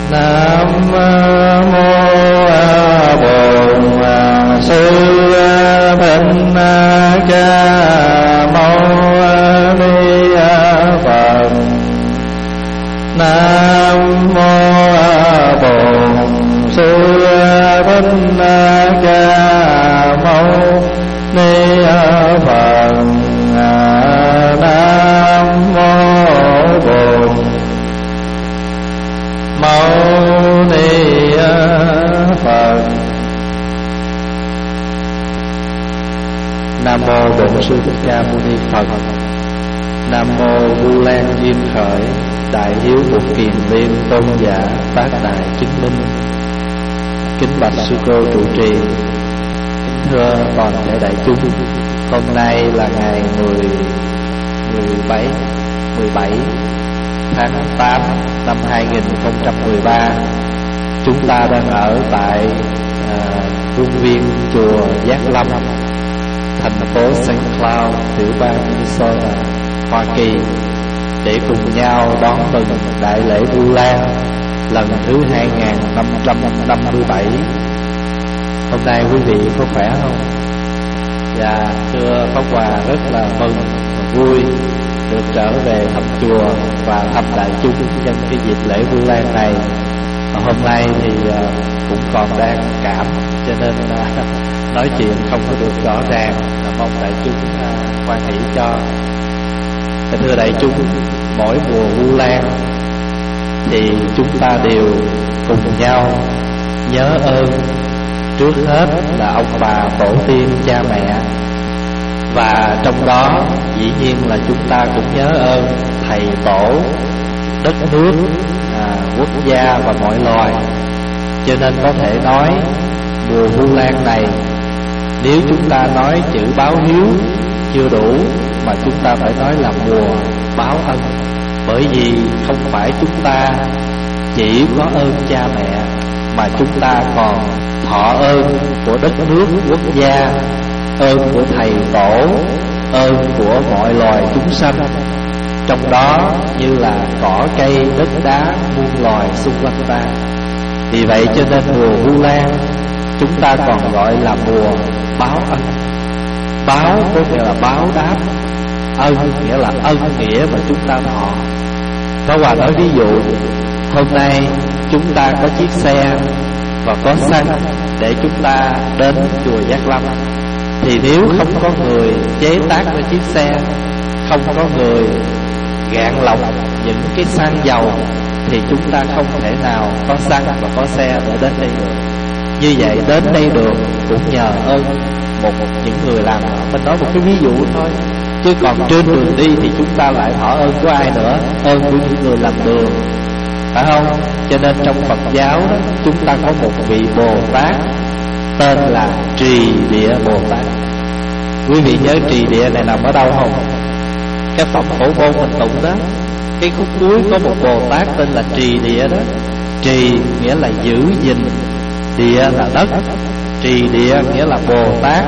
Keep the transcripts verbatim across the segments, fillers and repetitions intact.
Nam mô Bổn Sư Thích Ca Mâu Ni Phật. Nam mô Bổn Sư Thích Ca Mâu Ni Phật. Nam mô Bổn Mâu Ni Phật. Nam mô Bổn Sư Thích Ca Mâu Ni Phật. Nam mô Vu Lan Diêm Khởi Đại Hiếu Một Kiền Liên Tôn Giả Bát Đại Chứng Minh. Kính bạch sư cô trụ trì, kính thưa toàn thể đại chúng. Hôm nay là ngày mười, mười bảy, mười bảy tháng tám năm hai nghìn không trăm mười ba. Chúng ta đang ở tại à, khuôn viên chùa Giác Lâm, thành phố Saint Cloud, tiểu bang Minnesota, Hoa Kỳ, để cùng nhau đón mừng đại lễ Vu Lan lần thứ hai nghìn năm trăm năm mươi bảy. Hôm nay quý vị có khỏe không? Dạ, thưa Pháp Hòa rất là mừng và vui được trở về thăm chùa và thăm đại chúng nhân cái dịp lễ Vu Lan này. Và hôm nay thì uh, cũng còn đang cảm, cho nên uh, nói chuyện không có được rõ ràng. Là mong đại chúng uh, hoan hỷ cho. Và thưa đại chúng, mỗi mùa Vu Lan thì chúng ta đều cùng nhau nhớ ơn trước hết là ông bà tổ tiên cha mẹ, và trong đó dĩ nhiên là chúng ta cũng nhớ ơn thầy tổ, đất nước, à, quốc gia và mọi loài. Cho nên có thể nói mùa Vu Lan này, nếu chúng ta nói chữ báo hiếu chưa đủ, mà chúng ta phải nói là mùa báo ân. Bởi vì không phải chúng ta chỉ có ơn cha mẹ, mà chúng ta còn thọ ơn của đất nước, quốc gia, ơn của thầy tổ, ơn của mọi loài chúng sanh, trong đó như là cỏ cây, đất đá, muôn loài xung quanh ta. Vì vậy cho nên mùa Vu Lan chúng ta còn gọi là mùa báo ân. Báo có nghĩa là báo đáp, ân nghĩa là ân nghĩa mà chúng ta thọ. Pháp Hòa nói ví dụ, hôm nay chúng ta có chiếc xe và có xăng để chúng ta đến chùa Giác Lâm, thì nếu không có người chế tác ra chiếc xe, không có người gạn lọc những cái xăng dầu, thì chúng ta không thể nào có xăng và có xe để đến đây được. Như vậy đến đây được cũng nhờ ơn một, một những người làm. Mình nói một cái ví dụ thôi, chứ còn trên đường đi thì chúng ta lại thọ ơn của ai nữa? Ơn của những người làm đường, phải không? Cho nên trong Phật giáo đó, chúng ta có một vị Bồ Tát tên là Trì Địa Bồ Tát. Quý vị nhớ Trì Địa này nằm ở đâu không? Cái phẩm Phổ Môn mình tụng đó, cái khúc cuối có một Bồ Tát tên là Trì Địa đó. Trì nghĩa là giữ gìn, địa là đất. Trì Địa nghĩa là Bồ Tát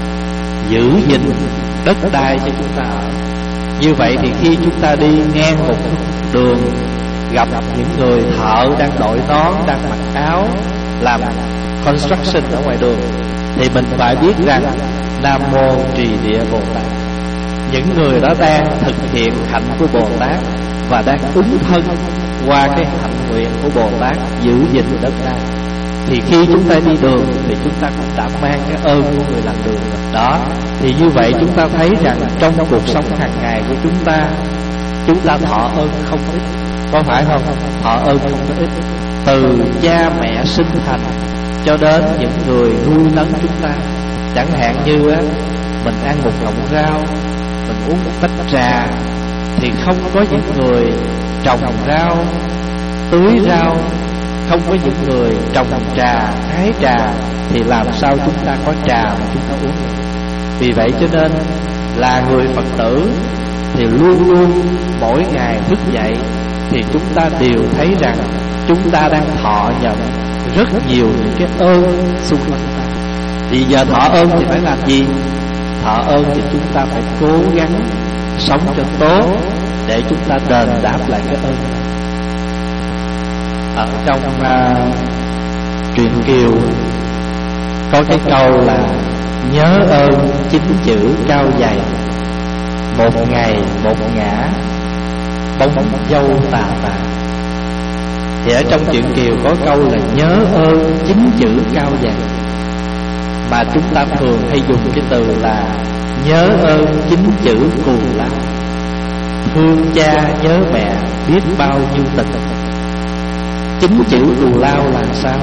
giữ gìn đất đai cho chúng ta ở. Như vậy thì khi chúng ta đi ngang một đường, gặp những người thợ đang đội nón, đang mặc áo làm construction ở ngoài đường, thì mình phải biết rằng Nam Mô Trì Địa Bồ Tát. Những người đó đang thực hiện hạnh của Bồ Tát và đang ứng thân qua cái hạnh nguyện của Bồ Tát giữ gìn đất đai. Thì khi chúng ta đi đường thì chúng ta cũng đã mang cái ơn của người làm đường đó. Thì như vậy chúng ta thấy rằng trong cuộc sống hàng ngày của chúng ta, chúng ta thọ ơn không ít, có phải không? Thọ ơn không có ít, từ cha mẹ sinh thành cho đến những người nuôi nấng chúng ta. Chẳng hạn như á, mình ăn một cọng rau, mình uống một tách trà, thì không có những người trồng rau, tưới rau, không có những người trồng trà, hái trà, thì làm sao chúng ta có trà mà chúng ta uống được? Vì vậy cho nên là người Phật tử thì luôn luôn mỗi ngày thức dậy thì chúng ta đều thấy rằng chúng ta đang thọ nhận rất nhiều những cái ơn xung quanh ta. Thì giờ thọ ơn thì phải làm gì? Thọ ơn thì chúng ta phải cố gắng sống cho tốt để chúng ta đền đáp lại cái ơn. Ở trong uh, truyện Kiều có cái câu là nhớ ơn chín chữ cao dày, một ngày một ngã bóng dâu tà tà. Thì ở trong truyện Kiều có câu là nhớ ơn chín chữ cao dày, mà chúng ta thường hay dùng cái từ là nhớ ơn chín chữ cù lao. Thương cha nhớ mẹ biết bao nhiêu tình. Chín chữ cù lao là sao?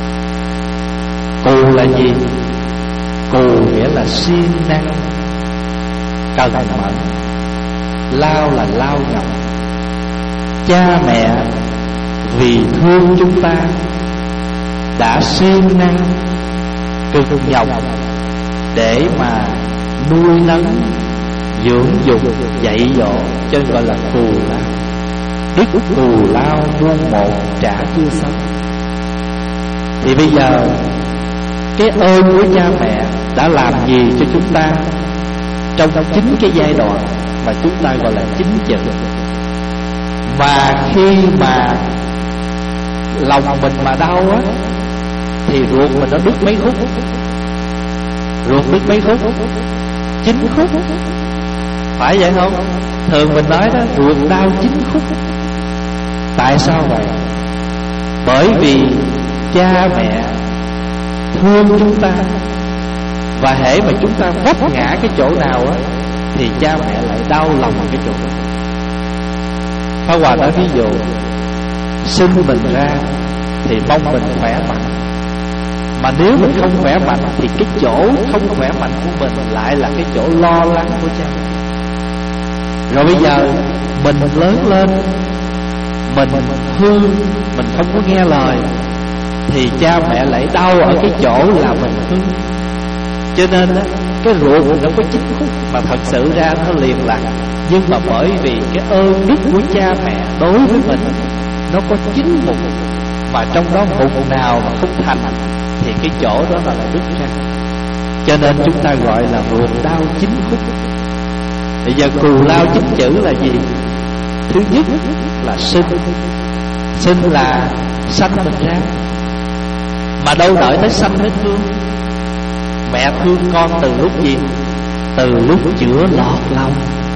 Cù là gì? Cù nghĩa là siêng năng, cần mẫn. Lao là lao nhọc. Cha mẹ vì thương chúng ta đã siêng năng cực nhọc để mà nuôi nấng, dưỡng dục, dạy dỗ, cho nên gọi là cù lao. Đức cù lao muôn một trả chưa xong. Thì bây giờ cái ơn của cha mẹ đã làm gì cho chúng ta trong chính cái giai đoạn mà chúng ta gọi là chín chữ. Mà khi mà lòng mình mà đau á, thì ruột mình nó đứt mấy khúc. Ruột đứt mấy khúc? Chín khúc. Phải vậy không? Thường mình nói đó, ruột đau chín khúc. Tại sao vậy? Bởi vì cha mẹ thương chúng ta, và hễ mà chúng ta vấp ngã cái chỗ nào á, thì cha mẹ lại đau lòng cái chỗ đó. Pháp Hòa nói ví dụ, sinh mình ra thì mong mình khỏe mạnh, mà nếu mình không khỏe mạnh thì cái chỗ không khỏe mạnh của mình lại là cái chỗ lo lắng của cha mẹ. Rồi bây giờ mình lớn lên, mình hư, mình không có nghe lời, thì cha mẹ lại đau ở cái chỗ là mình hư. Cho nên đó, cái ruột nó có chín khúc mà thật sự ra nó liền lạc. Nhưng mà bởi vì cái ơn đức của cha mẹ đối với mình nó có chín mục, mà trong đó mục nào mà không thành thì cái chỗ đó là lại đứt ra. Cho nên chúng ta gọi là ruột đau chín khúc. Bây giờ cù lao chín chữ là gì? Thứ nhất là sinh. Sinh là sanh mình ra, mà đâu đợi tới sanh mới thương. Mẹ thương con từ lúc gì? Từ lúc chữa lọt lòng,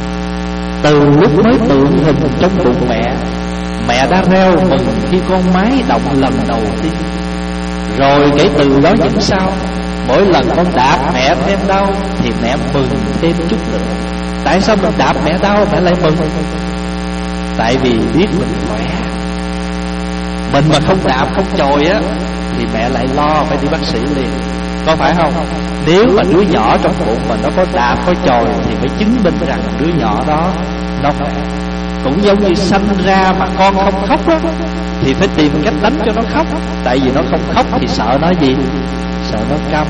từ lúc mới tượng hình trong bụng mẹ, mẹ đã reo mừng khi con mái động lần đầu tiên. Rồi kể từ đó những sao, mỗi lần con đạp mẹ thêm đau thì mẹ mừng thêm chút nữa. Tại sao mình đạp mẹ đau mẹ lại mừng? Tại vì biết mình khỏe. Mình mà không đạp không chồi á thì mẹ lại lo phải đi bác sĩ liền, có phải không? Nếu mà đứa nhỏ trong bụng mà nó có đạp có chồi thì mới chứng minh rằng đứa nhỏ đó nó khỏe. Cũng giống như sanh ra mà con không khóc á, thì phải tìm cách đánh cho nó khóc. Tại vì nó không khóc thì sợ nó gì? Sợ nó câm.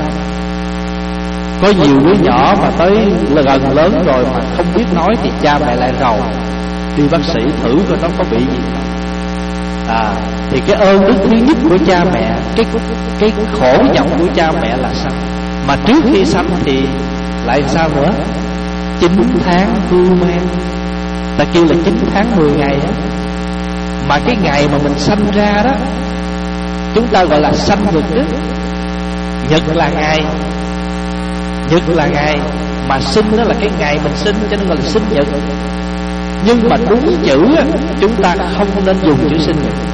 Có nhiều đứa nhỏ mà tới gần lớn rồi mà không biết nói thì cha mẹ lại rầu, đi bác sĩ thử coi nó có bị gì không. À, thì cái ơn đức thứ nhất của cha mẹ, cái cái khổ nhọc của cha mẹ là sao? Mà trước khi sanh thì lại sao nữa? Chín tháng hư men. Ta kêu là chín tháng mười ngày á. Mà cái ngày mà mình sanh ra đó, chúng ta gọi là sanh nhật đó. Nhật là ngày, nhật là ngày, mà sinh đó là cái ngày mình sinh, cho nên gọi là sinh nhật. Nhưng mà đúng chữ á, chúng ta không nên dùng chữ sinh nhật.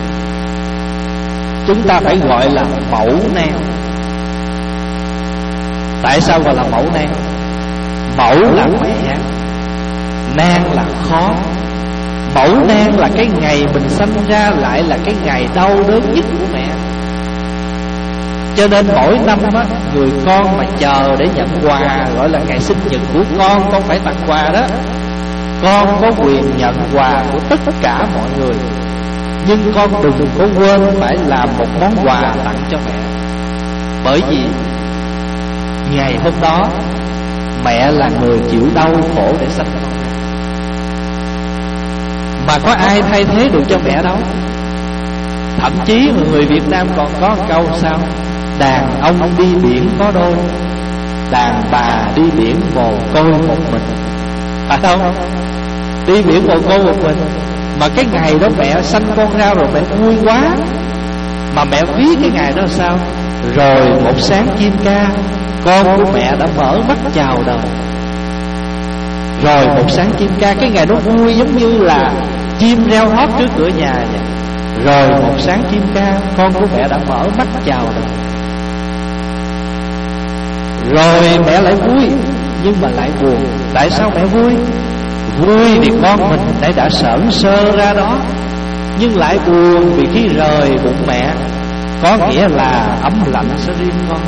Chúng ta phải gọi là mẫu nang. Tại sao gọi là mẫu nang? Mẫu là mẹ, nang là khó. Mẫu nang là cái ngày mình sanh ra lại là cái ngày đau đớn nhất của mẹ. Cho nên mỗi năm á, người con mà chờ để nhận quà gọi là ngày sinh nhật của con, con phải tặng quà đó. Con có quyền nhận quà của tất cả mọi người, nhưng con đừng có quên phải làm một món quà tặng cho mẹ. Bởi vì ngày hôm đó mẹ là người chịu đau khổ để sanh con, mà có ai thay thế được cho mẹ đâu. Thậm chí người Việt Nam còn có một câu sao: đàn ông đi biển có đôi, đàn bà đi biển mồ côi một mình. Phải không? Đi biển mồ côi một mình. Mà cái ngày đó mẹ sanh con ra rồi mẹ vui quá, Mà mẹ viết cái ngày đó sao? Rồi một sáng chim ca, con của mẹ đã mở mắt chào đời. Rồi một sáng chim ca, cái ngày đó vui giống như là chim reo hót trước cửa nhà vậy. Rồi một sáng chim ca, con của mẹ đã mở mắt chào đời. Rồi mẹ lại vui, nhưng mà lại buồn. Tại sao mẹ vui? Vui vì con mình đã đã sởn sơ ra đó, nhưng lại buồn vì khi rời bụng mẹ, có nghĩa là ấm lạnh sẽ riêng con.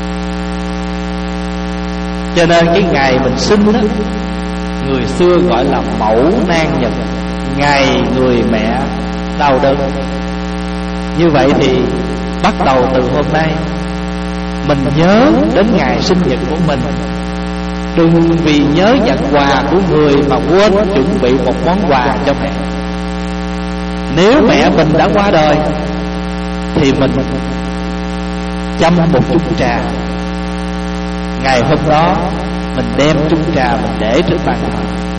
Cho nên cái ngày mình sinh đó, người xưa gọi là mẫu nan nhật, ngày người mẹ đau đớn. Như vậy thì bắt đầu từ hôm nay mình nhớ đến ngày sinh nhật của mình. Đừng vì nhớ nhận quà của người mà quên chuẩn bị một món quà cho mẹ. Nếu mẹ mình đã qua đời thì mình chăm một chung trà. Ngày hôm đó mình đem chung trà mình để trên bàn thờ.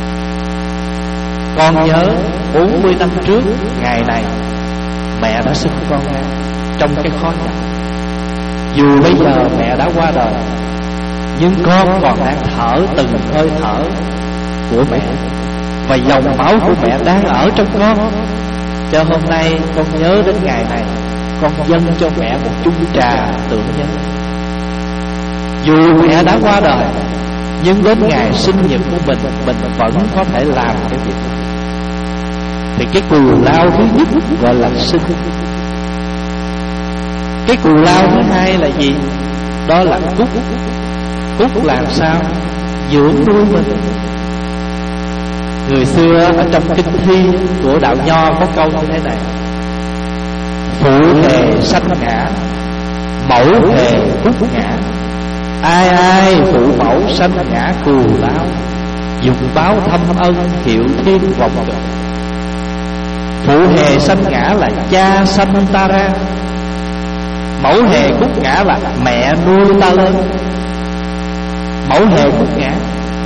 Con nhớ bốn mươi năm trước ngày này mẹ đã sinh con ra trong cái khó nhọc. Dù bây giờ mẹ đã qua đời, nhưng con còn đang thở từng hơi thở của mẹ, và dòng máu của mẹ đang ở trong con. Cho hôm nay con nhớ đến ngày này, con dâng cho mẹ một chung trà tưởng nhớ. Dù mẹ đã qua đời, nhưng đến ngày sinh nhật của mình, mình vẫn có thể làm cái việc đó. Thì cái cù lao thứ nhất gọi là sinh. Cái cù lao thứ hai là gì? Đó là cúc. Cúc làm sao? Dưỡng nuôi mình. Người xưa ở trong kinh thi của đạo Nho có câu như thế này: phụ hề sanh ngã, mẫu hề cúc ngã. Ai ai phụ mẫu sanh ngã cù lao, dùng báo thâm ân hiệu thiên vọng cực. Phụ hề sanh ngã là cha sanh ta ra, mẫu hề cúc ngã là mẹ nuôi ta lên. Mẫu hề cúc ngã,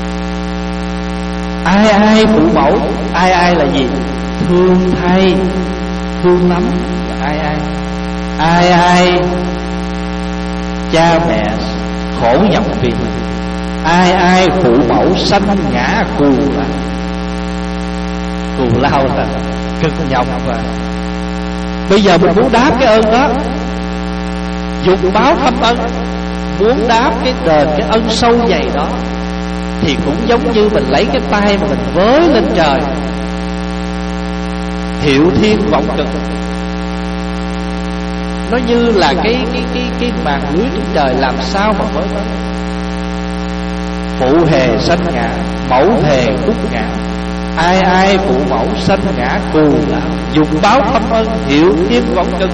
ai ai phụ mẫu. Ai ai là gì? Thương thay, thương lắm. Ai ai ai ai cha mẹ khổ nhọc vì mình. Ai ai phụ mẫu sanh ngã cù lao. Cù lao là cực nhọc. Và bây giờ mình muốn đáp cái ơn đó, dùng báo thâm ân, muốn đáp cái đền, cái ân sâu dày đó, thì cũng giống như mình lấy cái tay mà mình với lên trời, hiệu thiên vọng cực. Nó như là cái cái cái cái màn lưới trên trời, làm sao mà với tới. Phụ hề sanh ngã, mẫu hề cúc ngã. Ai ai phụ mẫu sanh ngã cù lao, dùng báo thâm ân hiệu thiên vọng cực.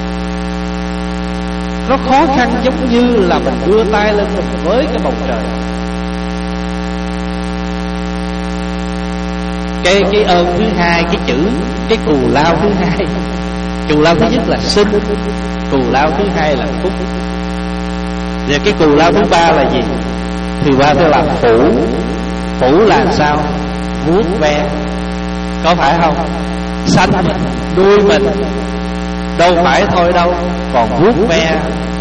Nó khó khăn giống như là mình đưa tay lên mình với cái bầu trời. Cái cái ơn thứ hai, cái chữ, cái cù lao thứ hai. Cù lao thứ nhất là sinh, cù lao thứ hai là phúc. Và cái cù lao thứ ba là gì? Thì ba thứ là phủ. Phủ là sao? Vuốt ve. Có phải không? Sanh mình, nuôi mình, đâu phải thôi đâu, còn vuốt ve,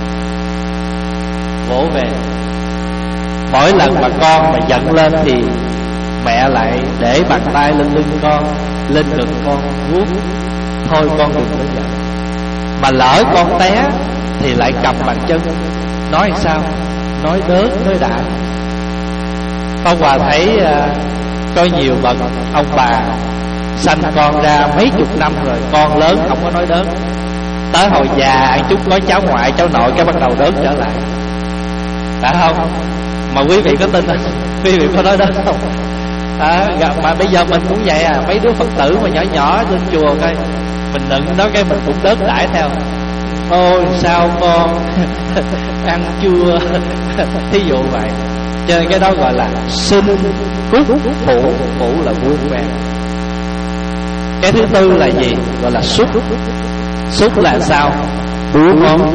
vỗ về. Mỗi lần mà con mà giận lên thì mẹ lại để bàn tay lên lưng con, lên ngực con, vuốt. Thôi con đừng có giận. Mà lỡ con té thì lại cầm bàn chân. Nói sao? Nói đớn, nói đã. Pháp Hòa thấy uh, có nhiều bậc ông bà sanh con ra mấy chục năm rồi, con lớn không có nói đớn. Tới hồi già ăn chút có cháu ngoại, cháu nội cái bắt đầu đớn trở lại. Phải không? Mà quý vị có tin không? Quý vị có nói đớn không? À, mà bây giờ mình cũng vậy à. Mấy đứa Phật tử mà nhỏ nhỏ lên chùa coi, mình đừng nói cái mình cũng đớn đãi theo. Ôi sao con ăn chưa? Thí dụ vậy. Cho nên cái đó gọi là sinh, cúc, phụ. Phụ là vuông ve. Cái thứ tư là gì? Gọi là xúc. Xúc là sao? Bú móng.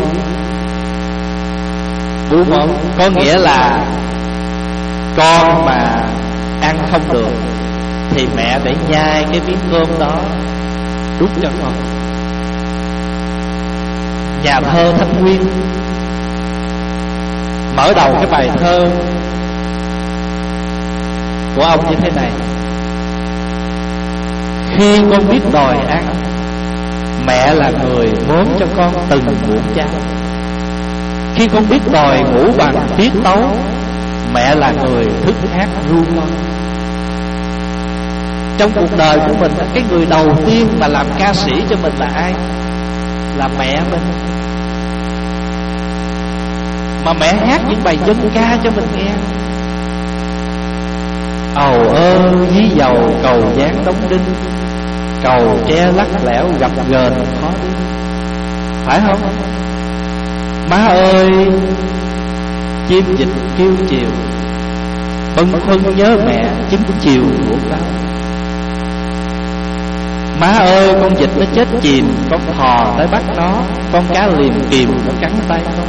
Bú móng có nghĩa là con mà ăn không được thì mẹ để nhai cái miếng cơm đó đút cho con. nhà thơ Thanh Nguyên mở đầu cái bài thơ của ông như thế này: khi con biết đòi ăn, mẹ là người mớm cho con từng muỗng cháo. Khi con biết đòi ngủ bằng tiết tấu, mẹ là người thức hát ru con. Trong cuộc đời của mình, cái người đầu tiên mà làm ca sĩ cho mình là ai? Là mẹ mình. Mà mẹ hát những bài dân ca cho mình nghe: ầu ơ dí dầu cầu dáng đóng đinh, cầu tre lắc lẻo gặp gờn khó đi. Phải không? Má ơi chim dịch kêu chiều, bâng khuâng nhớ mẹ chính chiều của bao. Má ơi con vịt nó chết chìm, con thò tới bắt nó, con cá liềm kìm nó cắn tay con.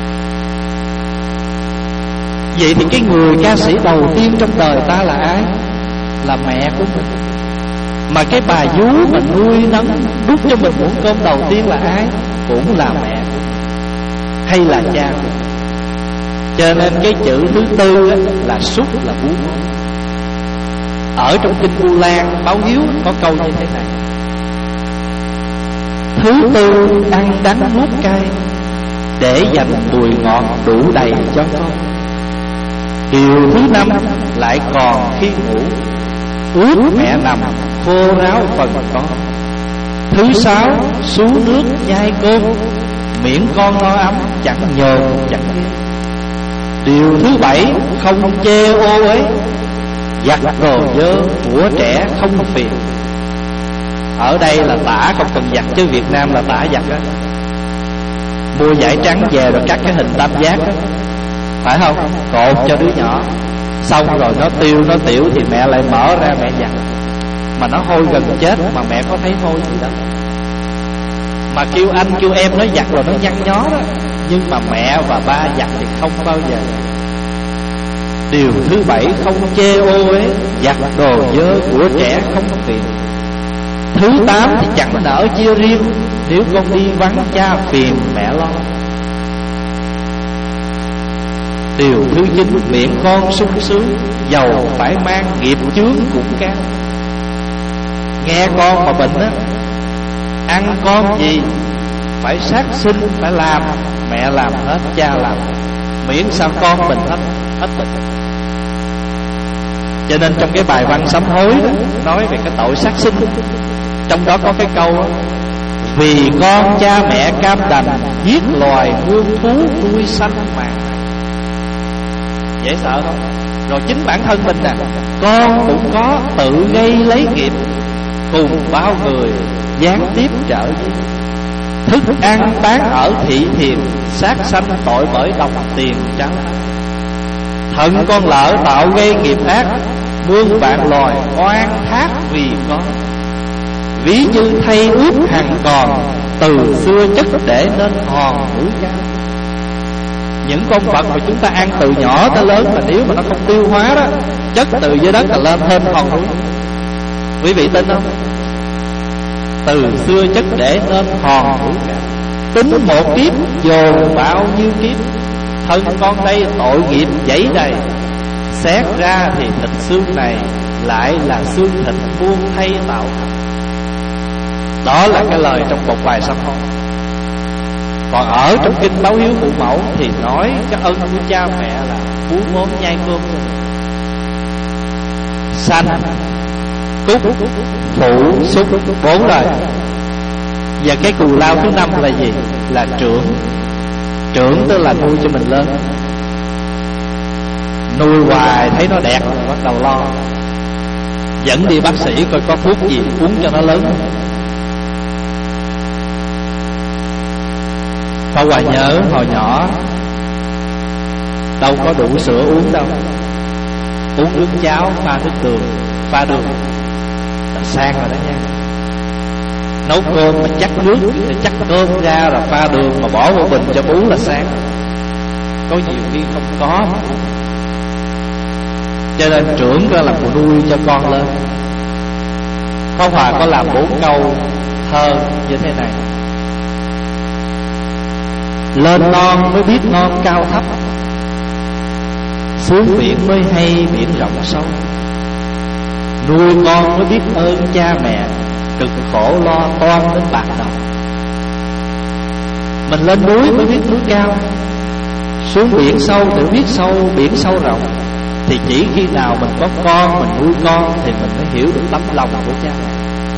Vậy thì cái người ca sĩ đầu tiên trong đời ta là ai? Là mẹ của mình. Mà cái bà vú mà nuôi nấng đút cho mình muỗng cơm đầu tiên là ai? Cũng là mẹ của mình, hay là cha của mình. Cho nên cái chữ thứ tư á, là súc, là bú mớm. Ở trong kinh Vu Lan báo hiếu có câu như thế này: thứ tư ăn đắng nuốt cay, để dành mùi ngọt đủ đầy cho con. Điều thứ năm lại còn khi ngủ, ướt mẹ nằm khô ráo phần con. Thứ sáu xuống nước nhai cơm, miễn con no ấm chẳng nhờn chẳng ghê. Điều thứ bảy không chê ô ấy, giặt đồ dơ của trẻ không phiền. Ở đây là tả không cần giặt, chứ Việt Nam là tả giặt đó. Mua vải trắng về rồi cắt cái hình tam giác đó, phải không? Cột cho đứa nhỏ, xong rồi nó tiêu nó tiểu thì mẹ lại mở ra mẹ giặt. Mà nó hôi gần chết mà mẹ có thấy hôi gì đâu. Mà kêu anh kêu em nó giặt rồi nó nhăn nhó đó, nhưng mà mẹ và ba giặt thì không bao giờ. Điều thứ bảy không chê ô ấy, giặt đồ dơ của trẻ không phiền. Thứ tám thì chẳng nỡ chia riêng, nếu con đi vắng cha phiền mẹ lo. Điều thứ chín miệng con sung sướng, giàu phải mang nghiệp chướng cũng cao. Nghe con mà bệnh á, ăn con gì phải sát sinh, phải làm, mẹ làm hết, cha làm, miễn sao con mình hết hết bệnh. Cho nên trong cái bài văn sám hối đó, nói về cái tội sát sinh, trong đó có cái câu đó: vì con cha mẹ cam đành, giết loài muôn thú nuôi sanh mạng. Dễ sợ không? Rồi chính bản thân mình nè, con cũng có tự gây lấy nghiệp, cùng bao người gián tiếp trợ duyên. Thức ăn bán ở thị thiền, sát sanh tội bởi đồng tiền trắng. Thận con lỡ tạo gây nghiệp ác, muôn vạn loài oan thác vì con. Ví như thay ướp hàng còn, từ xưa chất để nên hòn mũi cao. Những con vật mà chúng ta ăn từ nhỏ tới lớn, mà nếu mà nó không tiêu hóa đó, chất từ dưới đất là lên thêm hòn núi. Quý vị tin không? Từ xưa chất để nên hòn mũi cao. Tính một kiếp dồn bao nhiêu kiếp, thân con đây tội nghiệp dẫy đầy. Xét ra thì thịt xương này lại là xương thịt muôn thay tạo thành. Đó là cái lời trong một bài sám hối. Còn ở trong kinh báo hiếu phụ mẫu thì nói cái ân của cha mẹ là bú mớm nhai cơm cho mình. Sanh, cúc, phụ, xúc, bốn lời. Và cái cù lao thứ năm là gì? Là trưởng. Trưởng tức là nuôi cho mình lớn. Nuôi hoài thấy nó đẹp rồi bắt đầu lo, dẫn đi bác sĩ coi có thuốc gì uống cho nó lớn. Câu Hoài nhớ hồi nhỏ đâu có đủ sữa uống đâu, uống nước cháo pha nước đường, pha đường là sang rồi đó nha. Nấu cơm mà chắc nước, chắc cơm ra rồi pha đường mà bỏ vào bình cho bú là sang. Có nhiều khi không có. Cho nên trưởng ra là phụ nuôi cho con lên. Pháp Hòa có làm bốn câu thơ như thế này: Lên non mới biết non cao thấp, xuống biển mới hay biển rộng sâu. Nuôi con mới biết ơn cha mẹ, cực khổ lo toan đến bạc đầu. Mình lên núi mới biết núi cao, xuống biển sâu để biết sâu biển sâu rộng. Thì chỉ khi nào mình có con, mình nuôi con, thì mình mới hiểu được tấm lòng của cha mẹ.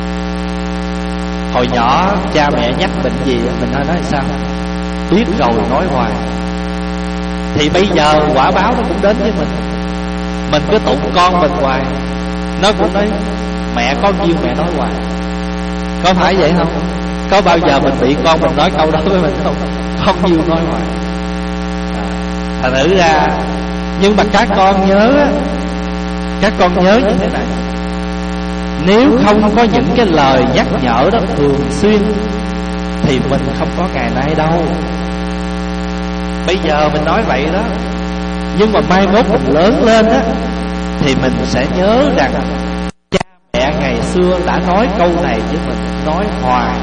Hồi nhỏ cha mẹ nhắc bệnh gì mình nói nói sao? Biết rồi nói hoài. Thì bây giờ quả báo nó cũng đến với mình. Mình cứ tụng con mình hoài, nó cũng nói mẹ có nhiêu mẹ nói hoài. Có phải vậy không? Có bao giờ mình bị con mình nói câu đó với mình không? Không nhiêu nói hoài. Thành thử ra, nhưng mà các con nhớ, các con nhớ như thế này: nếu không có những cái lời nhắc nhở đó thường xuyên thì mình không có ngày nay đâu. Bây giờ mình nói vậy đó, nhưng mà mai mốt mình lớn lên á, thì mình sẽ nhớ rằng cha mẹ ngày xưa đã nói câu này với mình, nói hoài.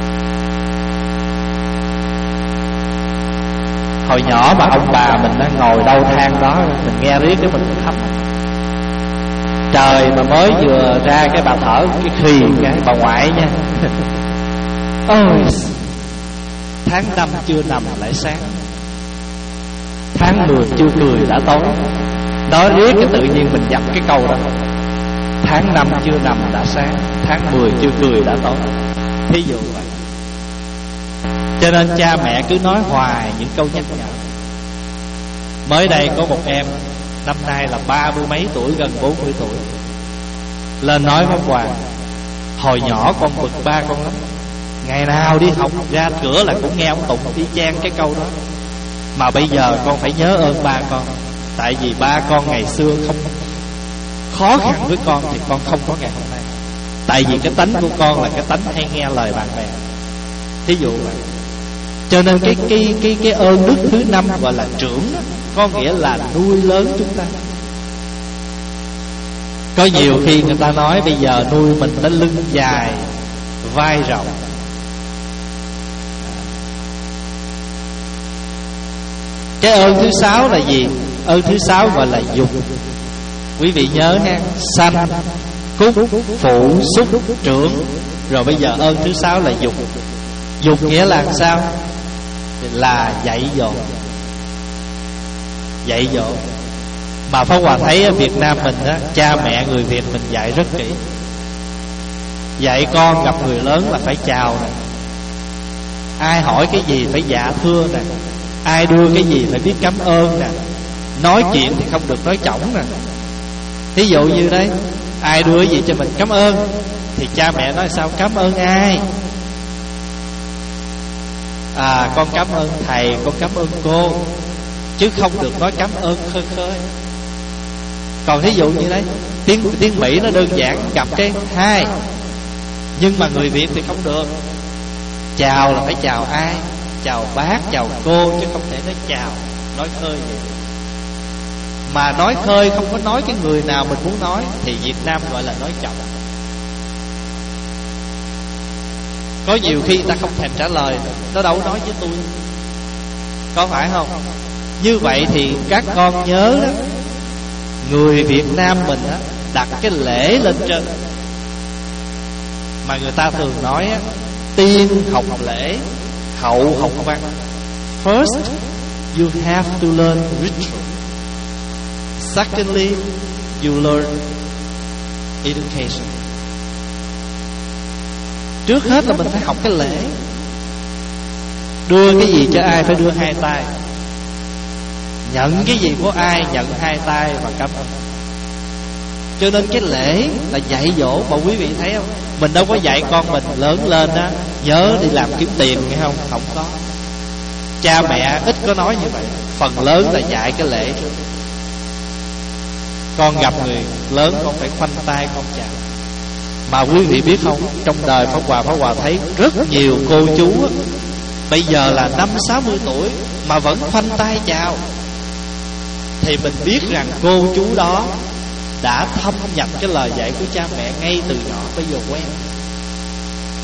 Hồi nhỏ mà ông bà mình đang ngồi đau than đó, mình nghe riết cái mình thấm. Trời mà mới vừa ra cái bà thở cái khì cái bà ngoại nha. Ôi, tháng năm chưa nằm lại sáng, tháng mười chưa cười đã tối. Nói riết cái tự nhiên mình dập cái câu đó. Tháng năm chưa nằm đã sáng, tháng mười chưa cười đã tối. Thí dụ vậy. Cho nên cha mẹ cứ nói hoài những câu nhắc nhở. Mới đây có một em, năm nay là ba mươi mấy tuổi, gần bốn mươi tuổi, lên nói với Hoàng: hồi nhỏ con bực ba con lắm, ngày nào đi học ra cửa là cũng nghe ông tụng y chang cái câu đó. Mà bây giờ con phải nhớ ơn ba con, tại vì ba con ngày xưa không khó khăn với con thì con không có ngày hôm nay. Tại vì cái tánh của con là cái tánh hay nghe lời bạn bè. Thí dụ vậy. Cho nên cái cái cái cái ơn đức thứ năm gọi là trưởng đó, có nghĩa là nuôi lớn chúng ta. Có nhiều khi người ta nói bây giờ nuôi mình đã lưng dài, vai rộng. Cái ơn thứ sáu là gì? Ơn thứ sáu gọi là dục. Quý vị nhớ ha: sanh, cúc, phụ, xúc, trưởng. Rồi bây giờ ơn thứ sáu là dục. Dục nghĩa là sao? Là dạy dỗ. Dạy dỗ. Mà Pháp Hòa thấy ở Việt Nam mình á, cha mẹ người Việt mình dạy rất kỹ. Dạy con gặp người lớn là phải chào nè, ai hỏi cái gì phải dạ thưa nè, ai đưa cái gì phải biết cảm ơn nè, nói chuyện thì không được nói chỏng nè. Ví dụ như đấy, ai đưa cái gì cho mình cảm ơn thì cha mẹ nói sao? Cảm ơn ai? À, con cảm ơn thầy, con cảm ơn cô, chứ không được nói cảm ơn khơi khơi. Còn ví dụ như đấy, tiếng tiếng Mỹ nó đơn giản, gặp cái hai, nhưng mà người Việt thì không được. Chào là phải chào ai? Chào bác, chào cô, chứ không thể nói chào, nói khơi vậy. Mà nói khơi không có nói cái người nào mình muốn nói thì Việt Nam gọi là nói chậm. Có nhiều khi ta không thèm trả lời, nó đâu nói với tôi, có phải không? Như vậy thì các con nhớ đó, người Việt Nam mình á, đặt cái lễ lên trên. Mà người ta thường nói á, tiên học lễ, hậu học văn. First, you have to learn ritual. Secondly, you learn education. Trước hết là mình phải học cái lễ. Đưa cái gì cho ai phải đưa hai tay. Nhận cái gì của ai nhận hai tay và cảm ơn. Cho nên cái lễ là dạy dỗ. Mà quý vị thấy không, mình đâu có dạy con mình lớn lên á nhớ đi làm kiếm tiền, nghe không? Không có. Cha mẹ ít có nói như vậy. Phần lớn là dạy cái lễ trước. Con gặp người lớn con phải khoanh tay con chào. Mà quý vị biết không, trong đời Pháp Hòa, Pháp Hòa thấy rất nhiều cô chú á, bây giờ là năm sáu mươi tuổi mà vẫn khoanh tay chào. Thì mình biết rằng cô chú đó đã thâm nhập cái lời dạy của cha mẹ ngay từ nhỏ, bây giờ quen.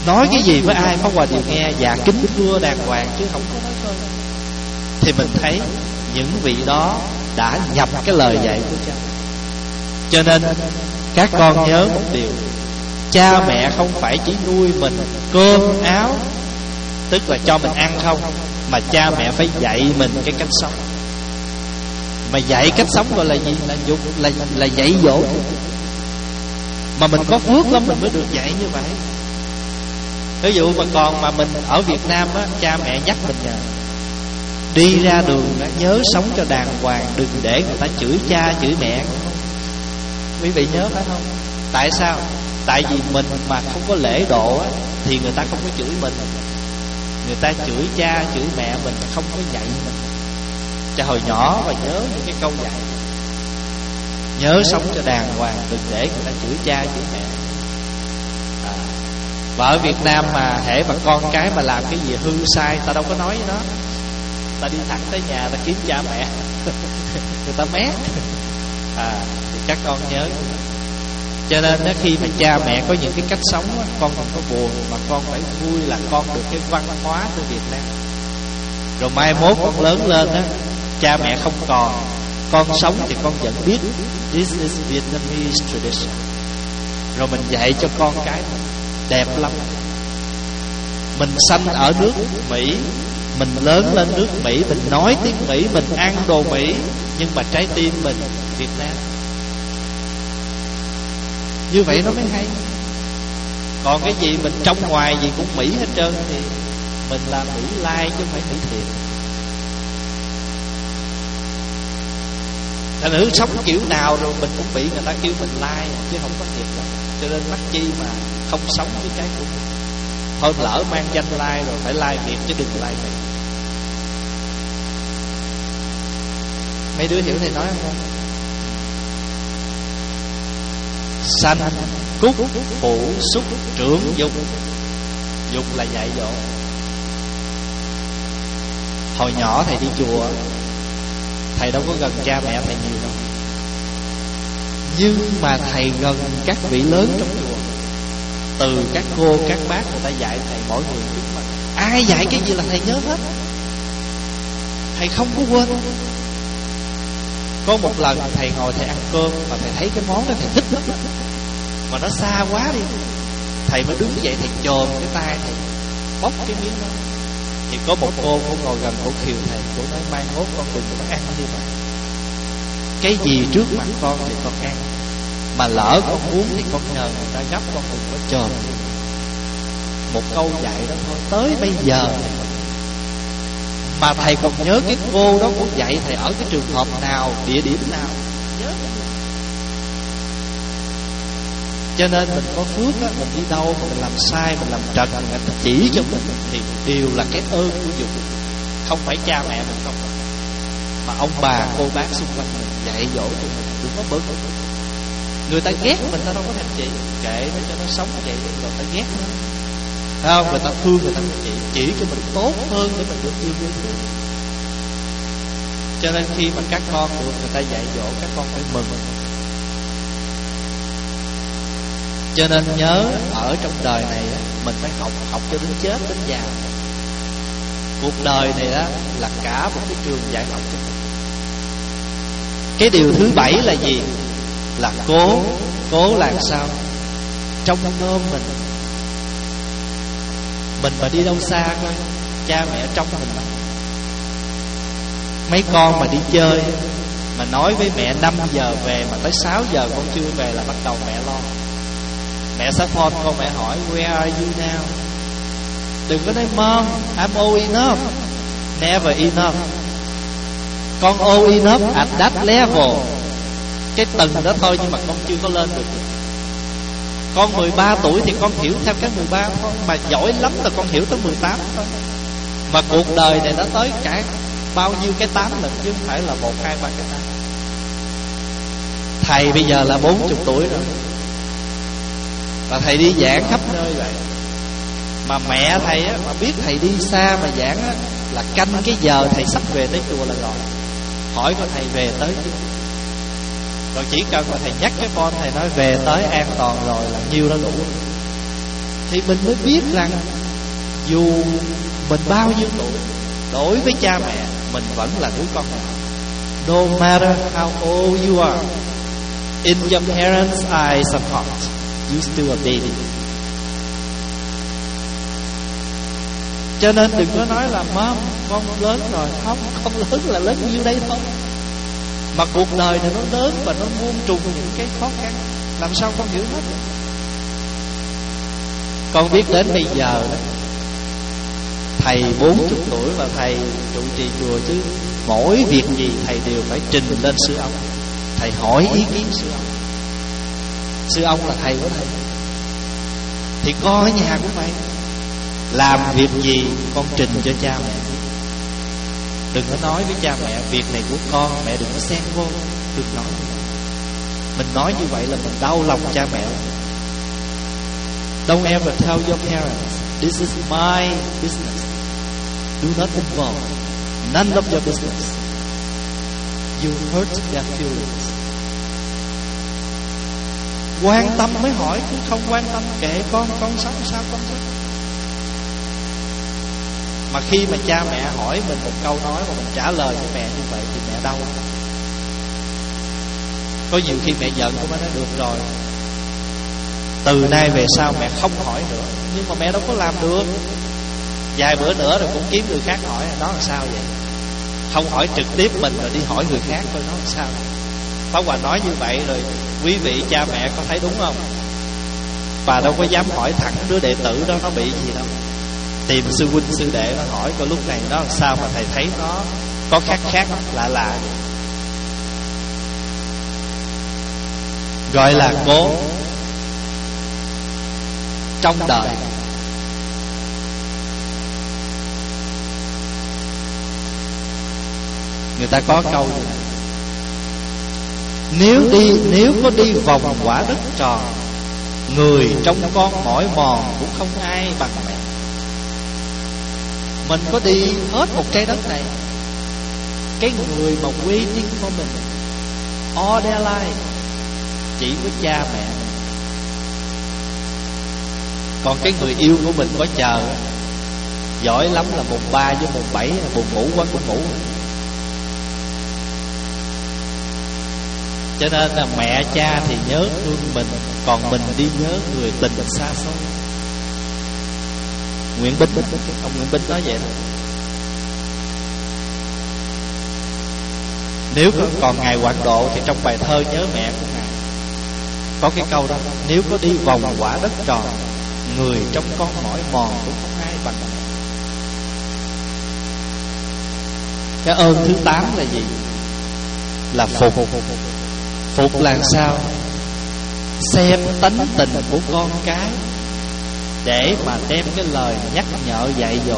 nói cái gì với ai Pháp Hòa đều nghe, dạ kính thưa đàng hoàng, chứ không có nói thôi. Thì mình thấy những vị đó đã nhập cái lời dạy của cha. Cho nên các con nhớ một điều, cha mẹ không phải chỉ nuôi mình cơm áo, tức là cho mình ăn không, mà cha mẹ phải dạy mình cái cách sống. Mà dạy cách sống gọi là gì? Là dục, là, là dạy dỗ. Mà mình có phước lắm mình mới được dạy như vậy. Ví dụ mà còn mà mình ở Việt Nam á, cha mẹ nhắc mình nhờ, đi ra đường á, nhớ sống cho đàng hoàng, đừng để người ta chửi cha chửi mẹ. Quý vị nhớ phải không? Tại sao? Tại vì mình mà không có lễ độ á, thì người ta không có chửi mình. Người ta chửi cha chửi mẹ mình không có dạy mình. Cho hồi nhỏ và nhớ những cái câu dạy, nhớ sống cho đàng hoàng, đừng để người ta chửi cha chửi mẹ. à. Và ở Việt Nam mà hễ mà con cái mà làm cái gì hư sai, ta đâu có nói với nó, ta đi thẳng tới nhà ta kiếm cha mẹ người ta mét. à, Thì các con nhớ. Cho nên đó, khi mà cha mẹ có những cái cách sống đó, con đừng có buồn, mà con phải vui là con được cái văn hóa của Việt Nam. Rồi mai mốt con lớn lên đó, cha mẹ không còn, con sống thì con vẫn biết this is Vietnamese tradition. Rồi mình dạy cho con cái mình đẹp lắm. Mình sanh ở nước Mỹ, mình lớn lên nước Mỹ, mình nói tiếng Mỹ, mình ăn đồ Mỹ, nhưng mà trái tim mình Việt Nam. Như vậy nó mới hay. Còn cái gì mình trong ngoài gì cũng Mỹ hết trơn thì mình là Mỹ Lai chứ không phải Mỹ thiện. Thành nữ sống kiểu nào rồi mình cũng bị người ta kêu mình Lai, chứ không có thiệt đâu. Cho nên mắc chi mà không sống với cái của mình. Thôi lỡ mang danh Lai rồi phải Lai Việt chứ đừng Lai Mỹ. Mấy đứa hiểu thầy nói không? Sanh cúc phụ xúc trưởng dục. Dục là dạy dỗ. Hồi nhỏ thầy đi chùa, thầy đâu có gần cha mẹ thầy nhiều đâu, nhưng mà thầy gần các vị lớn trong chùa. Từ các cô các bác người ta dạy thầy mỗi người trước mặt, ai dạy cái gì là thầy nhớ hết, thầy không có quên. Có một lần thầy ngồi thầy ăn cơm mà thầy thấy cái món đó thầy thích lắm, mà nó xa quá đi, thầy mới đứng dậy thầy chồm cái tay thầy bóc cái miếng đó. Thì có một cô cũng ngồi gần cổ khiều thầy, cô nói mai mốt con đừng có ăn như vậy. Cái gì trước mặt con thì con ăn, mà lỡ con muốn thì con nhờ người ta gấp, con đừng có chồm. Một câu dạy đó thôi, tới bây giờ mà thầy còn nhớ cái cô đó cũng dạy thầy ở cái trường hợp nào, địa điểm nào, nhớ. Cho nên mình có phước á, mình đi đâu mà mình làm sai, mình làm trật, người ta chỉ cho mình thì đều là cái ơn của dục. Không phải cha mẹ mình không, mà ông bà cô bác xung quanh mình dạy dỗ cho mình đừng có bực. Người ta ghét mình ta đâu có thèm chỉ, kệ nó cho nó sống vậy đi, rồi ta ghét nó. Thấy không? Người ta thương người ta chỉ, chỉ cho mình tốt hơn để mình được yêu thương. Cho nên khi mà các con được người ta dạy dỗ, các con phải mừng. Cho nên nhớ ở trong đời này mình phải học, học cho đến chết đến già. Cuộc đời này đó là cả một cái trường dạy học cho mình. Cái điều thứ bảy là gì? Là cố, cố làm sao trong nôm mình. Mình mà đi đâu xa coi, cha mẹ trong mình lắm. Mấy con mà đi chơi mà nói với mẹ năm giờ về mà tới sáu giờ con chưa về là bắt đầu mẹ lo. Mẹ sẽ phone con, mẹ hỏi where are you now. Đừng có nói mom I'm old enough. Never enough. Con old enough at that level, cái tầng đó thôi, nhưng mà con chưa có lên được. Con mười ba tuổi thì con hiểu theo cái mười ba thôi, mà giỏi lắm là con hiểu tới mười tám thôi. Mà cuộc đời này đã tới cả bao nhiêu cái tám lần, chứ không phải là một, hai, ba cái tám. Thầy bây giờ là bốn mươi tuổi rồi, và thầy đi giảng khắp nơi vậy. Mà mẹ thầy á, mà biết thầy đi xa mà giảng á, là canh cái giờ thầy sắp về tới chùa là gọi, hỏi coi thầy về tới chưa. Rồi chỉ cần mà thầy nhắc cái con, thầy nói về tới an toàn rồi là nhiêu đó đủ. thì mình mới biết rằng dù mình bao nhiêu tuổi, đối với cha mẹ mình vẫn là đứa con nhỏ. No matter how old you are, in your parents' eyes and heart, you still a baby. Cho nên đừng có nói là mom, con lớn rồi. Không, con lớn là lớn nhiêu đây thôi. Mà cuộc đời này nó lớn và nó muôn trùng những cái khó khăn, làm sao con hiểu hết được. Con biết đến bây giờ đó, thầy bốn mươi tuổi và thầy trụ trì chùa, chứ mỗi việc gì thầy đều phải trình lên sư ông. Thầy hỏi ý kiến sư ông. Sư ông là thầy của thầy. Thì con ở nhà cũng vậy, làm việc gì con trình cho cha mẹ. Đừng có nói với cha mẹ việc này của con, mẹ đừng có xen vô. Đừng nói như vậy. Mình nói như vậy là mình đau lòng cha mẹ. Don't ever tell your parents, this is my business. Do not involve. None of your business. You hurt their feelings. Quan tâm mới hỏi, chứ không quan tâm kệ con, con sống sao con sống. Mà khi mà cha mẹ hỏi mình một câu nói mà mình trả lời với mẹ như vậy thì mẹ đau. Có nhiều khi mẹ giận của nó nói được rồi, từ nay về sau mẹ không hỏi nữa. Nhưng mà mẹ đâu có làm được. Vài bữa nữa rồi cũng kiếm người khác hỏi, nó làm sao vậy? Không hỏi trực tiếp mình rồi đi hỏi người khác coi nó làm sao. Pháp Hòa nói như vậy rồi quý vị cha mẹ có thấy đúng không? Bà đâu có dám hỏi thẳng đứa đệ tử đó nó bị gì đâu. Tìm sư huynh sư đệ nó hỏi coi lúc này nó làm sao mà thầy thấy nó có khác khác lạ lạ. Gọi là cố. Trong đời người ta có câu gì? Nếu đi nếu có đi vòng quả đất tròn, người trong con mỏi mòn cũng không ai bằng mẹ. Mình có đi hết một trái đất này, cái người mà waiting for mình all their life chỉ có cha mẹ mình. Còn cái người yêu của mình có chờ, giỏi lắm là mùng ba với mùng bảy, buồn ngủ quá cũng ngủ. Cho nên là mẹ cha thì nhớ thương mình, còn mình đi nhớ người tình xa xôi. Nguyễn Bính, ông Nguyễn Bính nói vậy đó. Nếu còn ngày hoạn độ thì trong bài thơ Nhớ Mẹ của ngài có cái câu đó: nếu có đi vòng quả đất tròn, người trong con mỏi mòn cũng không ai bằng mẹ. Cái ơn thứ tám là gì? Là phục. Phục là sao? Xem tánh tình của con cái để mà đem cái lời nhắc nhở dạy dỗ.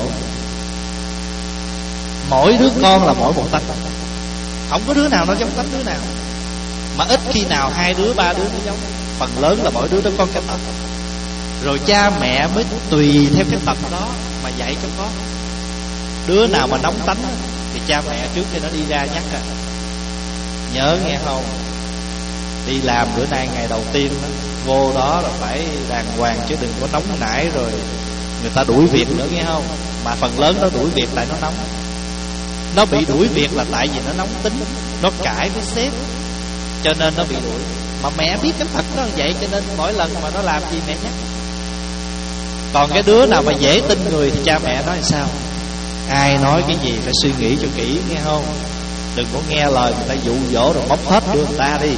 Mỗi đứa con là mỗi một tánh, không có đứa nào nó giống tánh đứa nào. Mà ít khi nào hai đứa ba đứa nó giống. Phần lớn là mỗi đứa nó có cái tật. Rồi cha mẹ mới tùy theo cái tật đó mà dạy cho con. Đứa nào mà nóng tánh thì cha mẹ trước khi nó đi ra nhắc à, nhớ nghe không, đi làm bữa nay ngày đầu tiên đó, vô đó là phải đàng hoàng chứ đừng có nóng nảy rồi người ta đuổi việc nữa nghe không. Mà phần lớn nó đuổi việc tại nó nóng. Nó bị đuổi việc là tại vì nó nóng tính, nó cãi với sếp cho nên nó bị đuổi. Mà mẹ biết cái thật đó vậy, cho nên mỗi lần mà nó làm gì mẹ nhắc. Còn cái đứa nào mà dễ tin người thì cha mẹ nói sao? Ai nói cái gì phải suy nghĩ cho kỹ nghe không. Đừng có nghe lời người ta dụ dỗ rồi móc hết đưa người ta đi.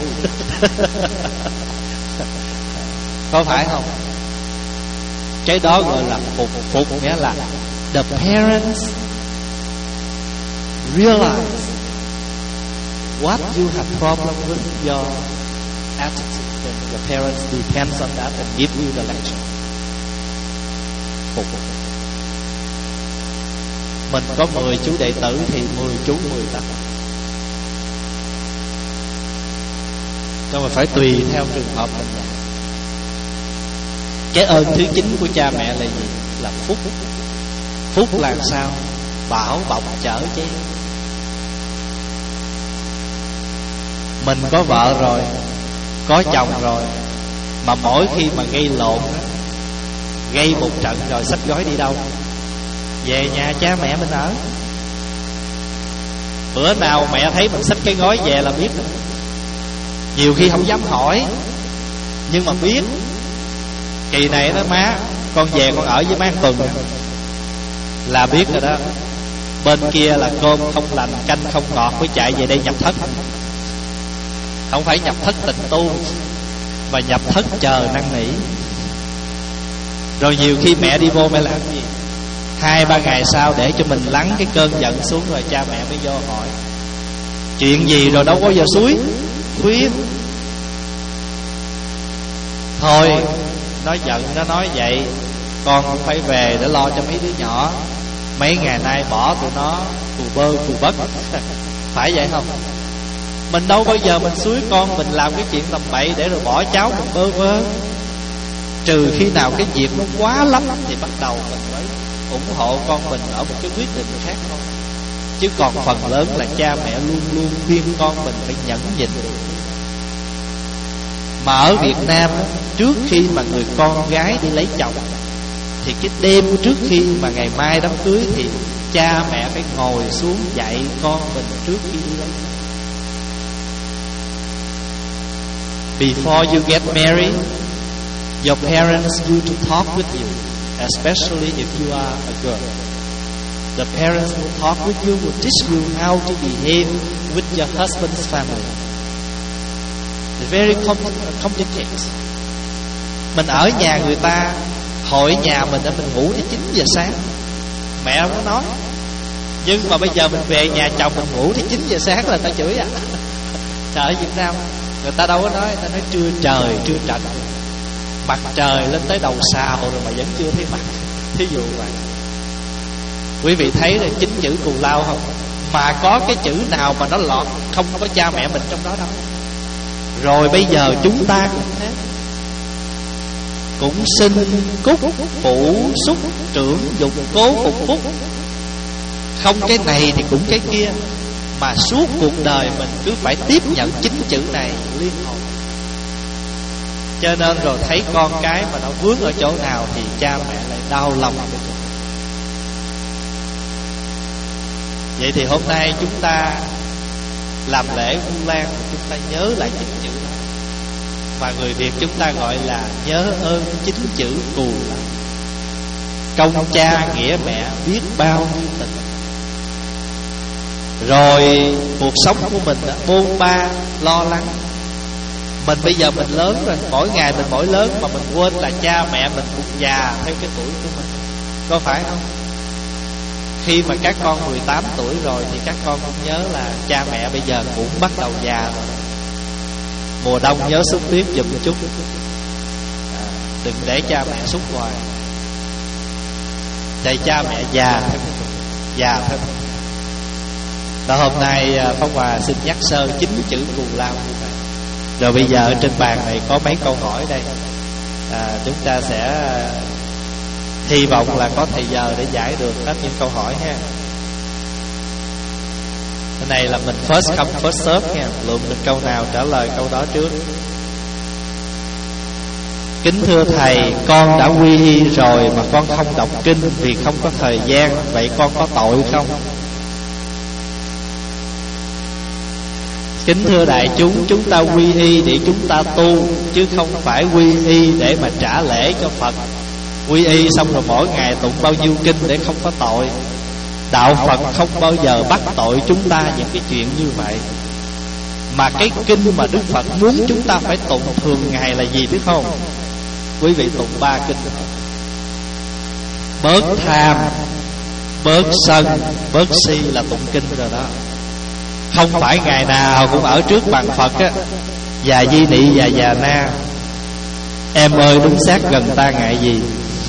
Có phải không? Cái đó gọi là phục. Phục nghĩa là the parents realize what you have problem with your attitude, then your parents depends on that and give you the lecture. Phục. Mình có mười chú đệ tử thì mười chú mười tật. Cho mình phải tùy theo trường hợp mình. Cái ơn thứ chín của cha mẹ là gì? Là phúc. Phúc là sao? Bảo bọc chở che. Mình có vợ rồi, có chồng rồi, mà mỗi khi mà gây lộn gây một trận rồi xách gói đi đâu? Về nhà cha mẹ mình ở. Bữa nào mẹ thấy mình xách cái gói về là biết rồi. Nhiều khi không dám hỏi, nhưng mà biết. Kỳ này đó má, con về con ở với má tuần là biết rồi đó. Bên kia là cơm không lành, canh không ngọt, mới chạy về đây nhập thất. Không phải nhập thất tịnh tu, mà nhập thất chờ năn nỉ. Rồi nhiều khi mẹ đi vô mẹ làm gì, hai ba ngày sau để cho mình lắng cái cơn giận xuống, rồi cha mẹ mới vô hỏi chuyện gì, rồi đâu có giờ suối khuyên. Thôi nó giận nó nói vậy, con cũng phải về để lo cho mấy đứa nhỏ. Mấy ngày nay bỏ tụi nó phù bơ phù bất. Phải vậy không? Mình đâu bao giờ mình xúi con mình làm cái chuyện tầm bậy để rồi bỏ cháu mình bơ vơ. Trừ khi nào cái việc nó quá lắm thì bắt đầu mình mới ủng hộ con mình ở một cái quyết định khác thôi. Chứ còn phần lớn là cha mẹ luôn luôn khuyên con mình phải nhẫn nhịn. Mà ở Việt Nam, trước khi mà người con gái đi lấy chồng, thì cái đêm trước khi mà ngày mai đám cưới, thì cha mẹ phải ngồi xuống dạy con mình trước khi đi lấy. Before you get married, your parents used to talk with you, especially if you are a girl. The parents will talk with you, will teach you how to behave with your husband's family. It's very complicated. Mình ở nhà người ta, hội nhà mình đã mình ngủ tới chín giờ sáng, mẹ không có nói. Nhưng mà bây giờ mình về nhà chồng mình ngủ tới chín giờ sáng là ta chửi à. Trời, ở Việt Nam người ta đâu có nói, người ta nói trưa trời trưa trạnh, mặt trời lên tới đầu sào rồi mà vẫn chưa thấy mặt. Thí dụ vậy. Quý vị thấy là chín chữ cù lao không? Mà có cái chữ nào mà nó lọt không có cha mẹ mình trong đó đâu. Rồi bây giờ chúng ta cũng thế, cũng sinh cúc phụ xúc trưởng dục cố phục phúc. Không cái này thì cũng cái kia, mà suốt cuộc đời mình cứ phải tiếp nhận chín chữ này liên hồi. Cho nên rồi thấy con cái mà nó vướng ở chỗ nào thì cha mẹ lại đau lòng. Vậy thì hôm nay chúng ta làm lễ Vu Lan, chúng ta nhớ lại chín chữ đó, mà người Việt chúng ta gọi là nhớ ơn chín chữ cù lao. Công cha nghĩa mẹ biết bao nhiêu tình. Rồi cuộc sống của mình đã bôn ba lo lắng. Mình bây giờ mình lớn rồi, mỗi ngày mình mỗi lớn, mà mình quên là cha mẹ mình cũng già theo cái tuổi của mình. Có phải không? Khi mà các con mười tám tuổi rồi thì các con cũng nhớ là cha mẹ bây giờ cũng bắt đầu già rồi. Mùa đông nhớ xúc tuyết giùm một chút, à, đừng để cha mẹ xúc hoài. Để cha mẹ già thêm, già thêm. Và hôm nay Pháp Hòa xin nhắc sơ chín chữ cù lao như vậy. Rồi bây giờ trên bàn này có mấy câu hỏi đây, à, chúng ta sẽ hy vọng là có thời giờ để giải được hết những câu hỏi ha. Cái này là mình first come first serve nha, lượm được câu nào trả lời câu đó trước. Kính thưa thầy, con đã quy y rồi mà con không đọc kinh vì không có thời gian, vậy con có tội không? Kính thưa đại chúng, chúng ta quy y để chúng ta tu, chứ không phải quy y để mà trả lễ cho Phật. Quy y xong rồi mỗi ngày tụng bao nhiêu kinh để không có tội. Đạo Phật không bao giờ bắt tội chúng ta những cái chuyện như vậy. Mà cái kinh mà Đức Phật muốn chúng ta phải tụng thường ngày là gì biết không? Quý vị tụng ba kinh: bớt tham, bớt sân, bớt si là tụng kinh rồi đó. Không phải ngày nào cũng ở trước bàn Phật á, già di nị già già na, em ơi đứng sát gần ta ngại gì.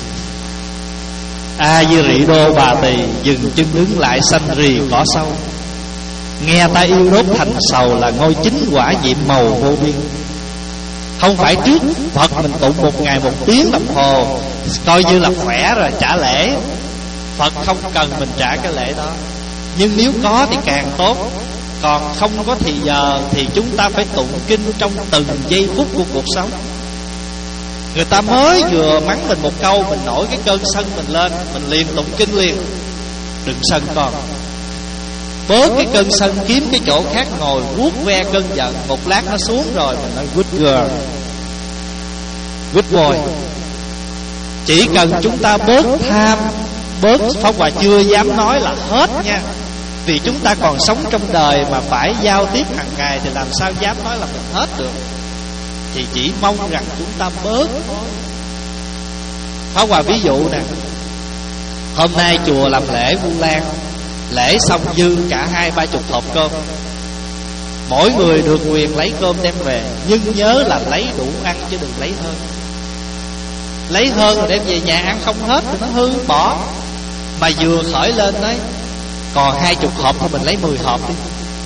A di rị đô bà tỳ, dừng chân đứng lại xanh rì cỏ sâu. Nghe ta yêu đốt thành sầu, là ngôi chính quả diệm màu vô biên. Không phải trước Phật mình tụng một ngày một tiếng đồng hồ coi như là khỏe rồi trả lễ. Phật không cần mình trả cái lễ đó, nhưng nếu có thì càng tốt. Còn không có thì giờ thì chúng ta phải tụng kinh trong từng giây phút của cuộc sống. Người ta mới vừa mắng mình một câu, mình nổi cái cơn sân mình lên, mình liền tụng kinh liền. Đừng sân con, bớt cái cơn sân, kiếm cái chỗ khác ngồi, vuốt ve cơn giận. Một lát nó xuống rồi mình nói good girl, good boy. Chỉ cần chúng ta bớt tham, bớt, Pháp Hòa chưa dám nói là hết nha, vì chúng ta còn sống trong đời mà phải giao tiếp hàng ngày, thì làm sao dám nói là mình hết được. Thì chỉ mong rằng chúng ta bớt thôi. Pháp Hòa ví dụ nè, hôm nay chùa làm lễ Vu Lan, lễ xong dư cả hai ba chục hộp cơm. Mỗi người được quyền lấy cơm đem về, nhưng nhớ là lấy đủ ăn chứ đừng lấy hơn. Lấy hơn rồi đem về nhà ăn không hết thì nó hư bỏ. Mà vừa khởi lên đấy, còn hai chục hộp thôi mình lấy mười hộp đi,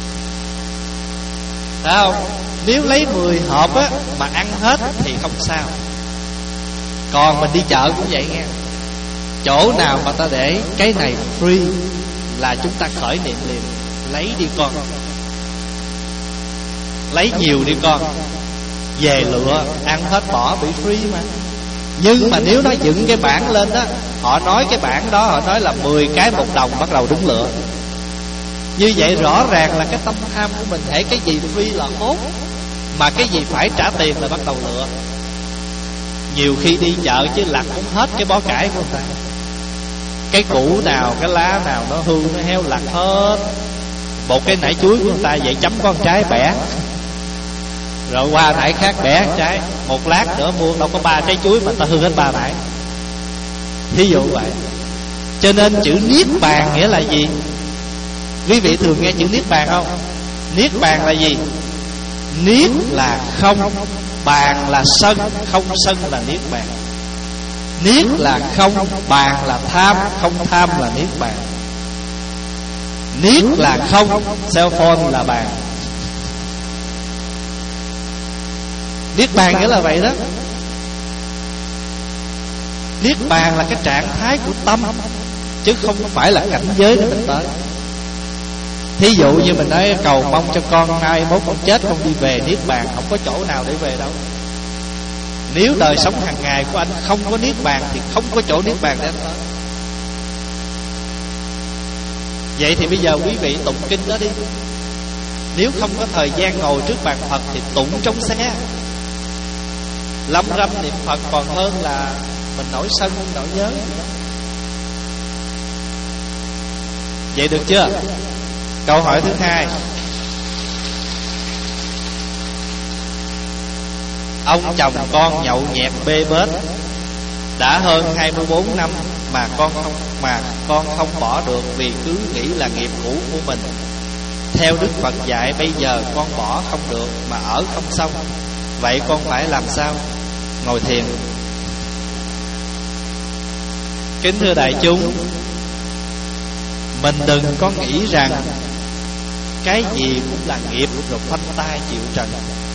phải không? Nếu lấy mười hộp á mà ăn hết thì không sao. Còn mình đi chợ cũng vậy nghe, chỗ nào mà ta để cái này free là chúng ta khởi niệm liền, lấy đi con, lấy nhiều đi con, về lựa ăn hết bỏ, bị free mà. Nhưng mà nếu nó dựng cái bảng lên đó, họ nói cái bảng đó, họ nói là mười cái một đồng, bắt đầu đứng lựa. Như vậy rõ ràng là cái tâm tham của mình, hễ cái gì free là hốt, mà cái gì phải trả tiền là bắt đầu lựa. Nhiều khi đi chợ chứ lặt cũng hết cái bó cải của người ta, cái củ nào, cái lá nào nó hư, nó héo lặt hết. Một cái nải chuối của người ta vậy chấm con trái bẻ, rồi qua nải khác bẻ trái, một lát nữa mua đâu có ba trái chuối mà ta hư hết ba nải. Thí dụ vậy. Cho nên chữ niết bàn nghĩa là gì? Quý vị thường nghe chữ niết bàn không? Niết bàn là gì? Niết là không, bàn là sân, không sân là niết bàn. Niết là không, bàn là tham, không tham là niết bàn. Niết là không, cell phone là bàn. Niết bàn nghĩa là vậy đó. Niết bàn là cái trạng thái của tâm, chứ không phải là cảnh giới để mình tới. Thí dụ như mình nói cầu mong cho con mai mốt con chết con đi về niết bàn, không có chỗ nào để về đâu. Nếu đời sống hàng ngày của anh không có niết bàn thì không có chỗ niết bàn để anh tới. Vậy thì bây giờ quý vị tụng kinh đó đi. Nếu không có thời gian ngồi trước bàn Phật thì tụng trong xe, lâm râm niệm Phật còn hơn là mình nổi sân, nổi nhớ. Vậy được chưa? Câu hỏi thứ hai, ông chồng con nhậu nhẹt bê bết đã hơn hai mươi bốn năm mà con không mà con không bỏ được, vì cứ nghĩ là nghiệp cũ của mình. Theo Đức Phật dạy bây giờ con bỏ không được mà ở không xong, vậy con phải làm sao? Ngồi thiền. Kính thưa đại chúng, mình đừng có nghĩ rằng cái gì cũng là nghiệp rồi khoanh tay chịu trần.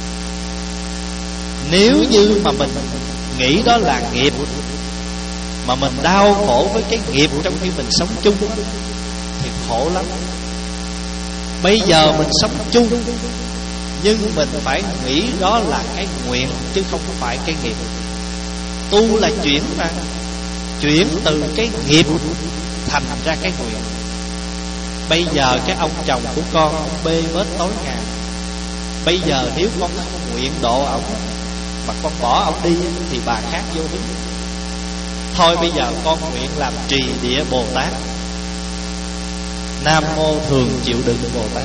Nếu như mà mình nghĩ đó là nghiệp mà mình đau khổ với cái nghiệp trong khi mình sống chung thì khổ lắm. Bây giờ mình sống chung, nhưng mình phải nghĩ đó là cái nguyện chứ không phải cái nghiệp. Tu là chuyển mà, chuyển từ cái nghiệp thành ra cái nguyện. Bây giờ cái ông chồng của con ông bê bết tối ngày, bây giờ nếu con không nguyện độ ổng mà con bỏ ổng đi thì bà khác vô hứng. Thôi bây giờ con nguyện làm trì địa Bồ Tát, Nam Mô Thường Chịu Đựng Bồ Tát.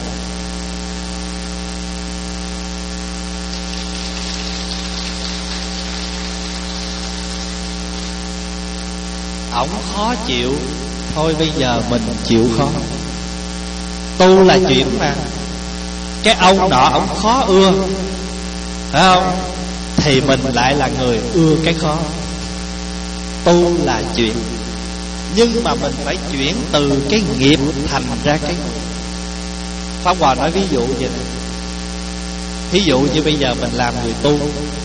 Ổng khó chịu, thôi bây giờ mình chịu khó. Tu là chuyển mà. Cái ông nọ ổng khó ưa, phải không? Thì mình lại là người ưa cái khó. Tu là chuyển, nhưng mà mình phải chuyển từ cái nghiệp thành ra cái nguyện. Pháp Hòa nói ví dụ vậy này. Ví dụ như bây giờ mình làm người tu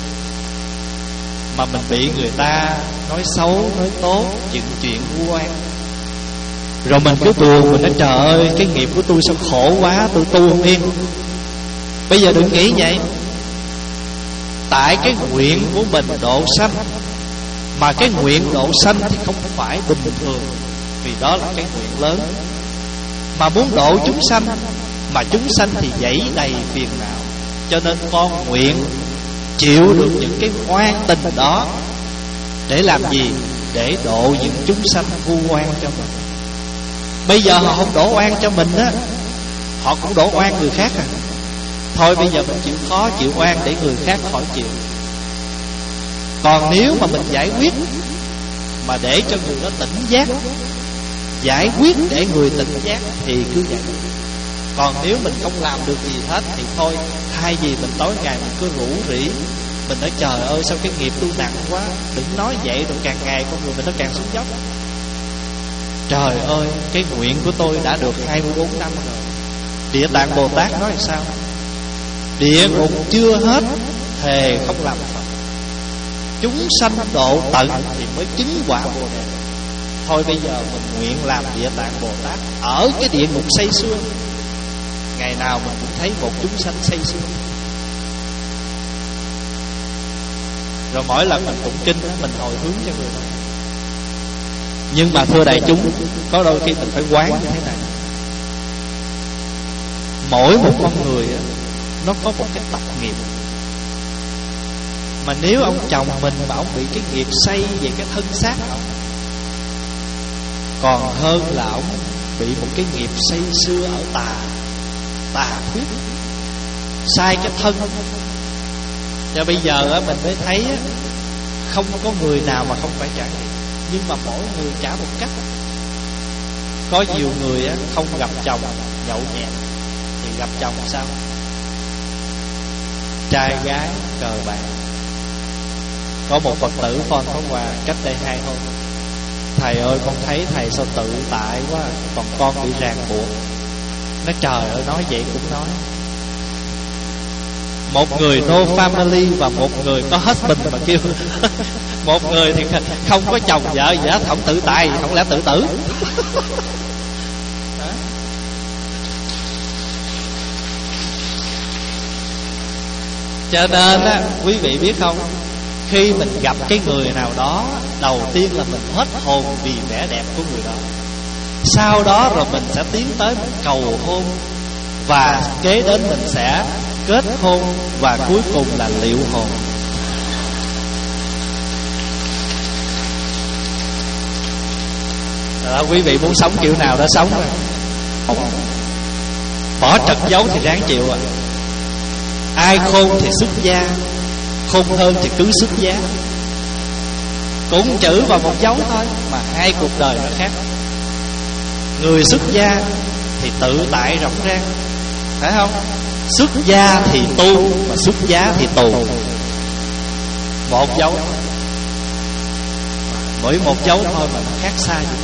mà mình bị người ta nói xấu, nói tốt, dựng chuyện vu oan, rồi mình cứ buồn, mình nói trời ơi cái nghiệp của tôi sao khổ quá, tôi tu không yên. Bây giờ đừng nghĩ vậy. tại cái nguyện của mình độ sanh. Mà cái nguyện độ sanh thì không phải bình thường, vì đó là cái nguyện lớn. Mà muốn độ chúng sanh, mà chúng sanh thì dẫy đầy phiền não, cho nên con nguyện chịu được những cái oan tình đó. Để làm gì? Để độ những chúng sanh vu oan cho mình. Bây giờ họ không đổ oan cho mình á, họ cũng đổ oan người khác à. Thôi bây giờ mình chịu khó chịu oan để người khác khỏi chịu. Còn nếu mà mình giải quyết mà để cho người đó tỉnh giác, giải quyết để người tỉnh giác thì cứ giải quyết. Còn nếu mình không làm được gì hết thì thôi, thay vì mình tối ngày mình cứ rủ rỉ, mình nói trời ơi sao cái nghiệp tôi nặng quá, đừng nói vậy, rồi càng ngày con người mình nó càng xuống dốc. Trời ơi, cái nguyện của tôi đã được hai mươi bốn năm rồi. Địa Tạng Bồ Tát nói sao? Địa ngục chưa hết, thề không làm Phật. Chúng sanh độ tận thì mới chứng quả Bồ Đề. Thôi bây giờ mình nguyện làm Địa Tạng Bồ Tát ở cái địa ngục say sưa. Ngày nào mình cũng thấy một chúng sanh say sưa. Rồi mỗi lần mình tụng kinh mình hồi hướng cho người đó. Nhưng mà thưa đại chúng, có đôi khi mình phải quán như thế này. Mỗi một con người nó có một cái tập nghiệp. Mà nếu ông chồng mình mà ông bị cái nghiệp say về cái thân xác ông, còn hơn là ông bị một cái nghiệp say xưa ở tà Tà thuyết, sai cái thân. Cho bây giờ á, mình mới thấy á, không có người nào mà không phải trải nghiệm. Nhưng mà mỗi người trả một cách. Có nhiều người á, không gặp chồng nhậu nhẹt, thì gặp chồng sao? Trai gái cờ bạc. Có một Phật tử phone có quà cách đây hai hôm: thầy ơi con thấy thầy sao tự tại quá, còn con bị ràng buộc. Nói trời ơi, nói vậy cũng nói. Một người no family và một người có husband mà kêu. Một người thì không có chồng vợ gì hết, không tự tại, không lẽ tự tử. Đó. Cho nên á, quý vị biết không, khi mình gặp cái người nào đó, đầu tiên là mình hết hồn vì vẻ đẹp của người đó. Sau đó rồi mình sẽ tiến tới mình cầu hôn, và kế đến mình sẽ kết hôn, và cuối cùng là liệu hồn. Đó, quý vị muốn sống kiểu nào đó sống rồi. Bỏ trật dấu thì ráng chịu à. Ai khôn thì xuất gia, khôn hơn thì cứ xuất giá. Cũng chữ vào một dấu thôi, mà hai cuộc đời nó khác. Người xuất gia thì tự tại rộng rang, phải không? Xuất gia thì tu, mà xuất giá thì tù. Một dấu, mỗi một dấu thôi mà nó khác xa vậy.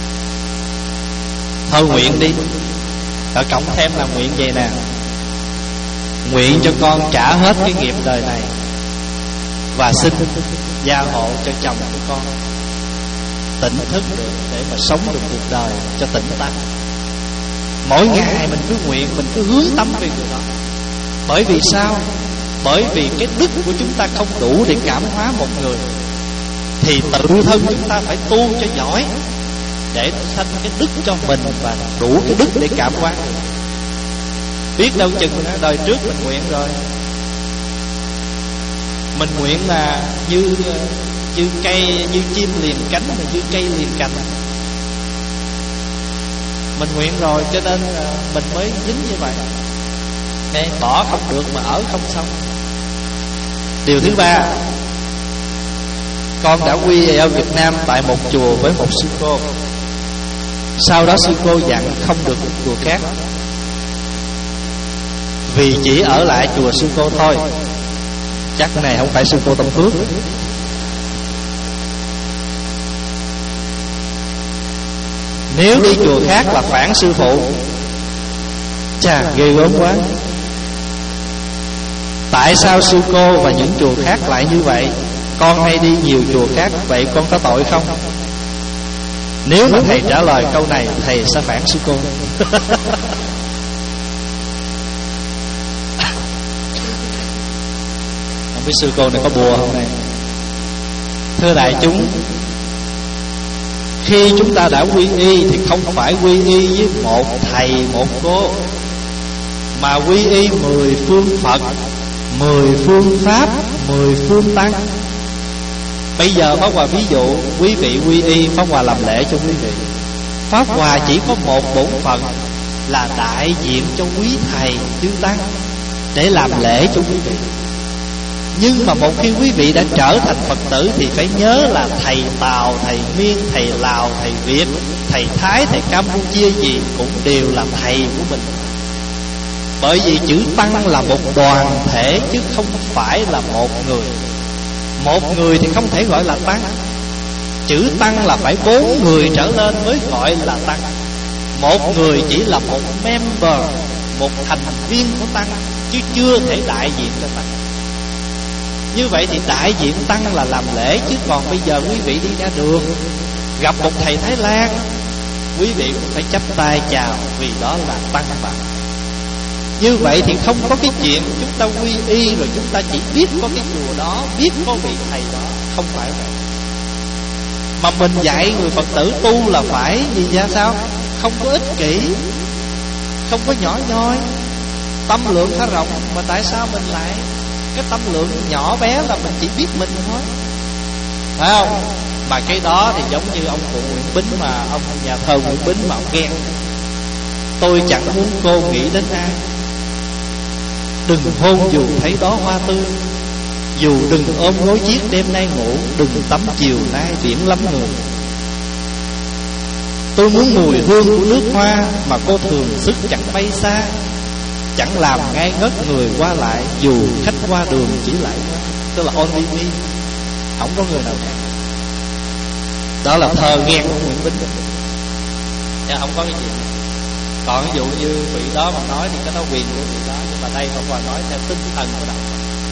Thôi nguyện đi. Ở cộng thêm là nguyện vậy nè: nguyện cho con trả hết cái nghiệp đời này, và xin gia hộ cho chồng của con tỉnh thức được để mà sống được cuộc đời cho tỉnh táo. Mỗi ngày mình cứ nguyện, mình cứ hướng tâm về người đó. Bởi vì sao? Bởi vì cái đức của chúng ta không đủ để cảm hóa một người, thì tự thân chúng ta phải tu cho giỏi để sanh cái đức cho mình và đủ cái đức để cảm hóa người. Biết đâu chừng đời trước mình nguyện rồi, mình nguyện là như như cây, như chim liền cánh, mà như cây liền cành. Mình nguyện rồi cho nên mình mới dính như vậy. Nghe, bỏ không được mà ở không xong. Điều thứ ba, con đã quy ở Việt Nam tại một chùa với một sư cô. Sau đó sư cô dặn không được một chùa khác, vì chỉ ở lại chùa sư cô thôi. Chắc cái này không phải sư cô Tâm Phước. Nếu đi chùa khác là phản sư phụ. Chà, ghê gớm quá. Tại sao sư cô và những chùa khác lại như vậy? Con hay đi nhiều chùa khác, vậy con có tội không? Nếu mà thầy trả lời câu này, thầy sẽ phản sư cô. Với sư cô này có bùa không này? Thưa đại chúng, khi chúng ta đã quy y thì không phải quy y với một thầy một cô, mà quy y mười phương Phật, mười phương Pháp, mười phương Tăng. Bây giờ Pháp Hòa ví dụ quý vị quy y, Pháp Hòa làm lễ cho quý vị. Pháp Hòa chỉ có một bổn phận là đại diện cho quý thầy chư Tăng để làm lễ cho quý vị. Nhưng mà một khi quý vị đã trở thành Phật tử thì phải nhớ là thầy Tàu, thầy Miên, thầy Lào, thầy Việt, thầy Thái, thầy Campuchia gì cũng đều là thầy của mình. Bởi vì chữ Tăng là một đoàn thể chứ không phải là một người. Một người thì không thể gọi là Tăng. Chữ Tăng là phải bốn người trở lên mới gọi là Tăng. Một người chỉ là một member, một thành viên của Tăng, chứ chưa thể đại diện cho Tăng. Như vậy thì đại diện Tăng là làm lễ. Chứ còn bây giờ quý vị đi ra đường gặp một thầy Thái Lan, quý vị cũng phải chắp tay chào, vì đó là Tăng bạn. Như vậy thì không có cái chuyện chúng ta quy y rồi chúng ta chỉ biết có cái chùa đó, biết có vị thầy đó. Không phải vậy. Mà mình dạy người Phật tử tu là phải gì ra sao? Không có ích kỷ, không có nhỏ nhoi, tâm lượng khá rộng. Mà tại sao mình lại cái tâm lượng nhỏ bé là mình chỉ biết mình thôi, phải không? Mà cái đó thì giống như ông cụ Nguyễn Bính, mà ông nhà thơ Nguyễn Bính mà ông ghen: tôi chẳng muốn cô nghĩ đến ai, đừng hôn dù thấy đó hoa tươi, dù đừng ôm gối chiếc đêm nay ngủ, đừng tắm chiều nay biển lắm người. Tôi muốn mùi hương của nước hoa mà cô thường sức chẳng bay xa, chẳng làm ngay ngất người qua lại, dù khách qua đường chỉ lại qua. Tức là only me, không có người nào khác. Đó là thơ ghen của Nguyễn Bính. Dạ, không có cái gì. Còn ví dụ như vị đó mà nói thì cái đó quyền của vị đó, nhưng mà đây không phải nói theo tinh thần của đạo.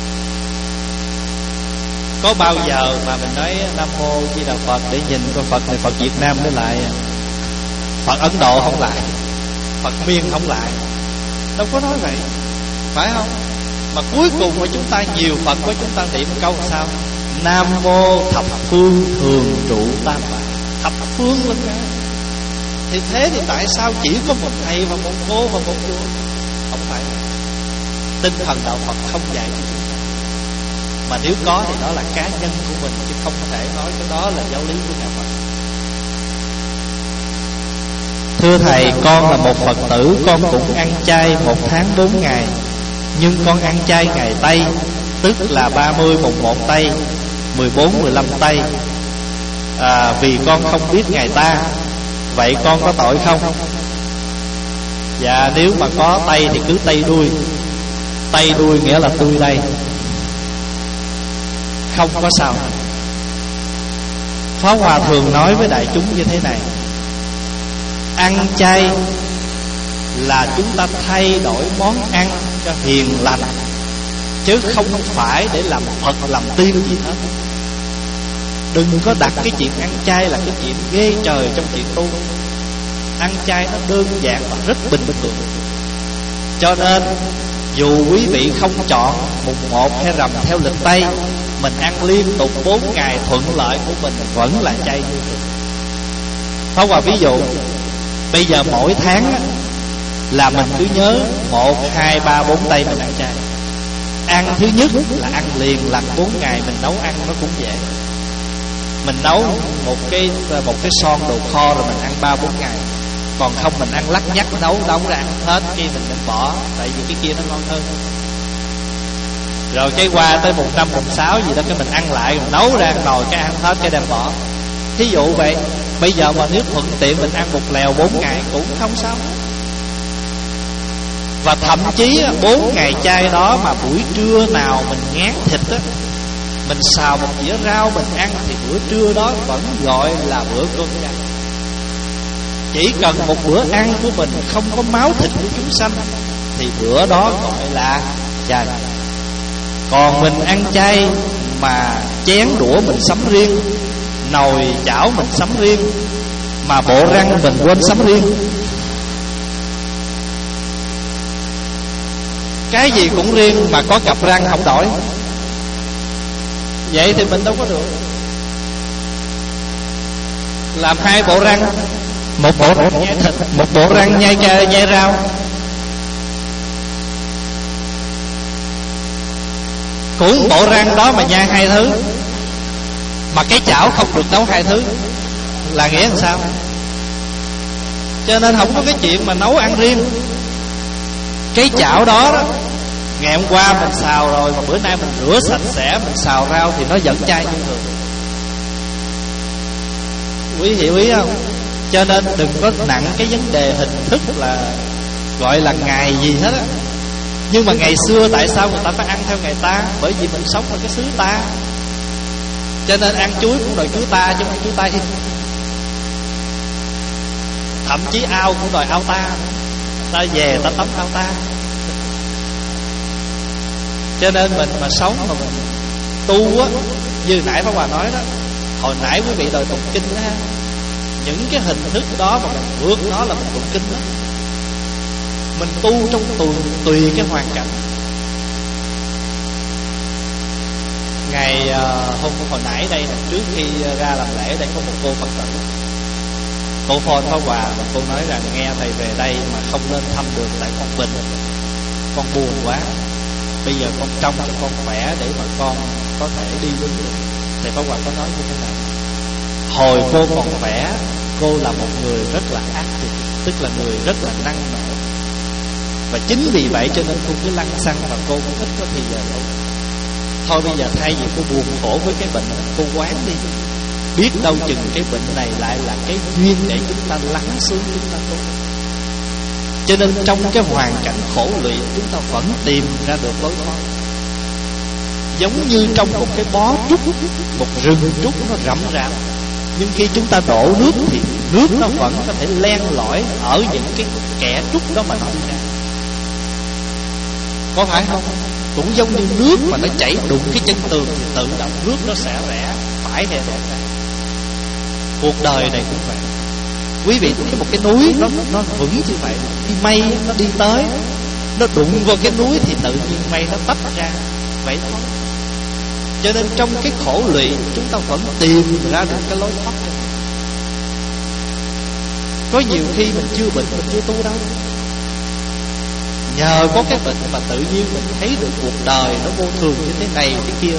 Có bao giờ mà mình nói Nam Mô Di Đà Phật để nhìn coi Phật này Phật Việt Nam mới lại, Phật Ấn Độ không lại, Phật Miên không lại, đâu có nói vậy, phải không? Mà cuối cùng mà chúng ta nhiều Phật của chúng ta niệm câu sao? Nam Mô Thập Phương Thường Trụ Tam Bảo. Thập phương luôn cả. Thì thế thì tại sao chỉ có một thầy và một cô và một vua? Không phải. Tinh thần đạo Phật không dạy cho chúng ta. Mà nếu có thì đó là cá nhân của mình, chứ không thể nói cái đó là giáo lý của nhà Phật. Thưa thầy, con là một Phật tử, con cũng ăn chay một tháng bốn ngày. Nhưng con ăn chay ngày Tây, tức là ba mươi, mùng một Tây, mười bốn, mười lăm Tây, à, vì con không biết ngày ta. Vậy con có tội không? Dạ, nếu mà có Tây thì cứ Tây đuôi. Tây đuôi nghĩa là tươi đây, không có sao. Pháp Hòa thường nói với đại chúng như thế này: ăn chay là chúng ta thay đổi món ăn cho hiền lành, chứ không phải để làm Phật làm tiên gì hết. Đừng có đặt cái chuyện ăn chay là cái chuyện ghê trời trong chuyện tu. Ăn chay nó đơn giản và rất bình thường. Cho nên dù quý vị không chọn mùng một hay rằm theo lịch Tây, mình ăn liên tục bốn ngày thuận lợi của mình vẫn là chay như thường. Pháp Hòa ví dụ, bây giờ mỗi tháng là mình cứ nhớ một, hai, ba, bốn Tây mình ăn chay. Ăn thứ nhất là ăn liền lành bốn ngày. Mình nấu ăn nó cũng dễ. Mình nấu một cái một cái son đồ kho rồi mình ăn ba bốn ngày. Còn không mình ăn lắc nhắc nấu nấu ra ăn hết, khi mình đừng bỏ, tại vì cái kia nó ngon hơn. Rồi cái qua tới mùng năm mùng sáu gì đó cái mình ăn lại, mình nấu ra ăn nồi cái ăn hết cái đem bỏ. Thí dụ vậy. Bây giờ mà nếu thuận tiện mình ăn một lèo bốn ngày cũng không sao. Và thậm chí bốn ngày chay đó mà buổi trưa nào mình ngán thịt á, mình xào một dĩa rau mình ăn, thì bữa trưa đó vẫn gọi là bữa cơm chay. Chỉ cần một bữa ăn của mình không có máu thịt của chúng sanh thì bữa đó gọi là chay. Còn mình ăn chay mà chén đũa mình sắm riêng, nồi chảo mình sắm riêng, mà bộ răng mình quên sắm riêng, cái gì cũng riêng mà có cặp răng không đổi. Vậy thì mình đâu có được. Làm hai bộ răng, một bộ răng nhai thịt, một bộ răng nhai nhai rau. Cũng bộ răng đó mà nhai hai thứ, mà cái chảo không được nấu hai thứ, là nghĩa làm sao? Cho nên không có cái chuyện mà nấu ăn riêng. Cái chảo đó đó, ngày hôm qua mình xào rồi, mà bữa nay mình rửa sạch sẽ, mình xào rau thì nó vẫn chai như thường. Quý hiểu ý không? Cho nên đừng có nặng cái vấn đề hình thức là gọi là ngày gì hết á. Nhưng mà ngày xưa tại sao người ta phải ăn theo ngày ta? Bởi vì mình sống ở cái xứ ta, cho nên ăn chuối cũng đòi chuối ta chứ không chuối Tây. Thậm chí ao cũng đòi ao ta. Ta về ta tắm ao ta. Cho nên mình mà sống mà mình tu á, như nãy Pháp Hòa nói đó, hồi nãy quý vị đòi tụng kinh đó ha, những cái hình thức đó mà mình vượt nó là mình tụng kinh đó. Mình tu trong tùy, tùy cái hoàn cảnh. Ngày uh, hôm hồi nãy đây nè, trước khi ra làm lễ đây có một cô Phật tử, cô phone Pháp Hòa và cô nói rằng nghe thầy về đây mà không nên thăm được tại con bệnh, con buồn quá. Bây giờ con trông cho con khỏe để mà con có thể đi đứng được. Thầy Pháp Hòa có nói như thế này: hồi cô còn khỏe, cô là một người rất là active, tức là người rất là năng nổ. Và chính vì vậy cho nên cô cứ lăn xăng và cô cũng ít có thời giờ đâu. Thôi bây giờ thay vì cô buồn khổ với cái bệnh, cô quán đi. Biết đâu chừng cái bệnh này lại là cái duyên để chúng ta lắng xuống, chúng ta tu. Cho nên trong cái hoàn cảnh khổ lụy, chúng ta vẫn tìm ra được lối thoát. Giống như trong một cái bó trúc, một rừng trúc nó rậm rạp, nhưng khi chúng ta đổ nước thì nước nó vẫn có thể len lỏi ở những cái kẽ trúc đó mà nó đi ra. Có phải không? Cũng giống như nước mà nó chảy đụng cái chân tường thì tự động nước nó sẽ rẽ phải hay rẽ ra. Cuộc đời này cũng vậy. Quý vị thấy một cái núi nó nó vững như vậy, khi mây nó đi tới, nó đụng vào cái núi thì tự nhiên mây nó tách ra vậy thôi. Cho nên trong cái khổ lụy, chúng ta vẫn tìm ra được cái lối thoát. Có nhiều khi mình chưa bệnh, mình chưa tu đâu, nhờ có cái bệnh mà tự nhiên mình thấy được cuộc đời nó vô thường như thế này thế kia.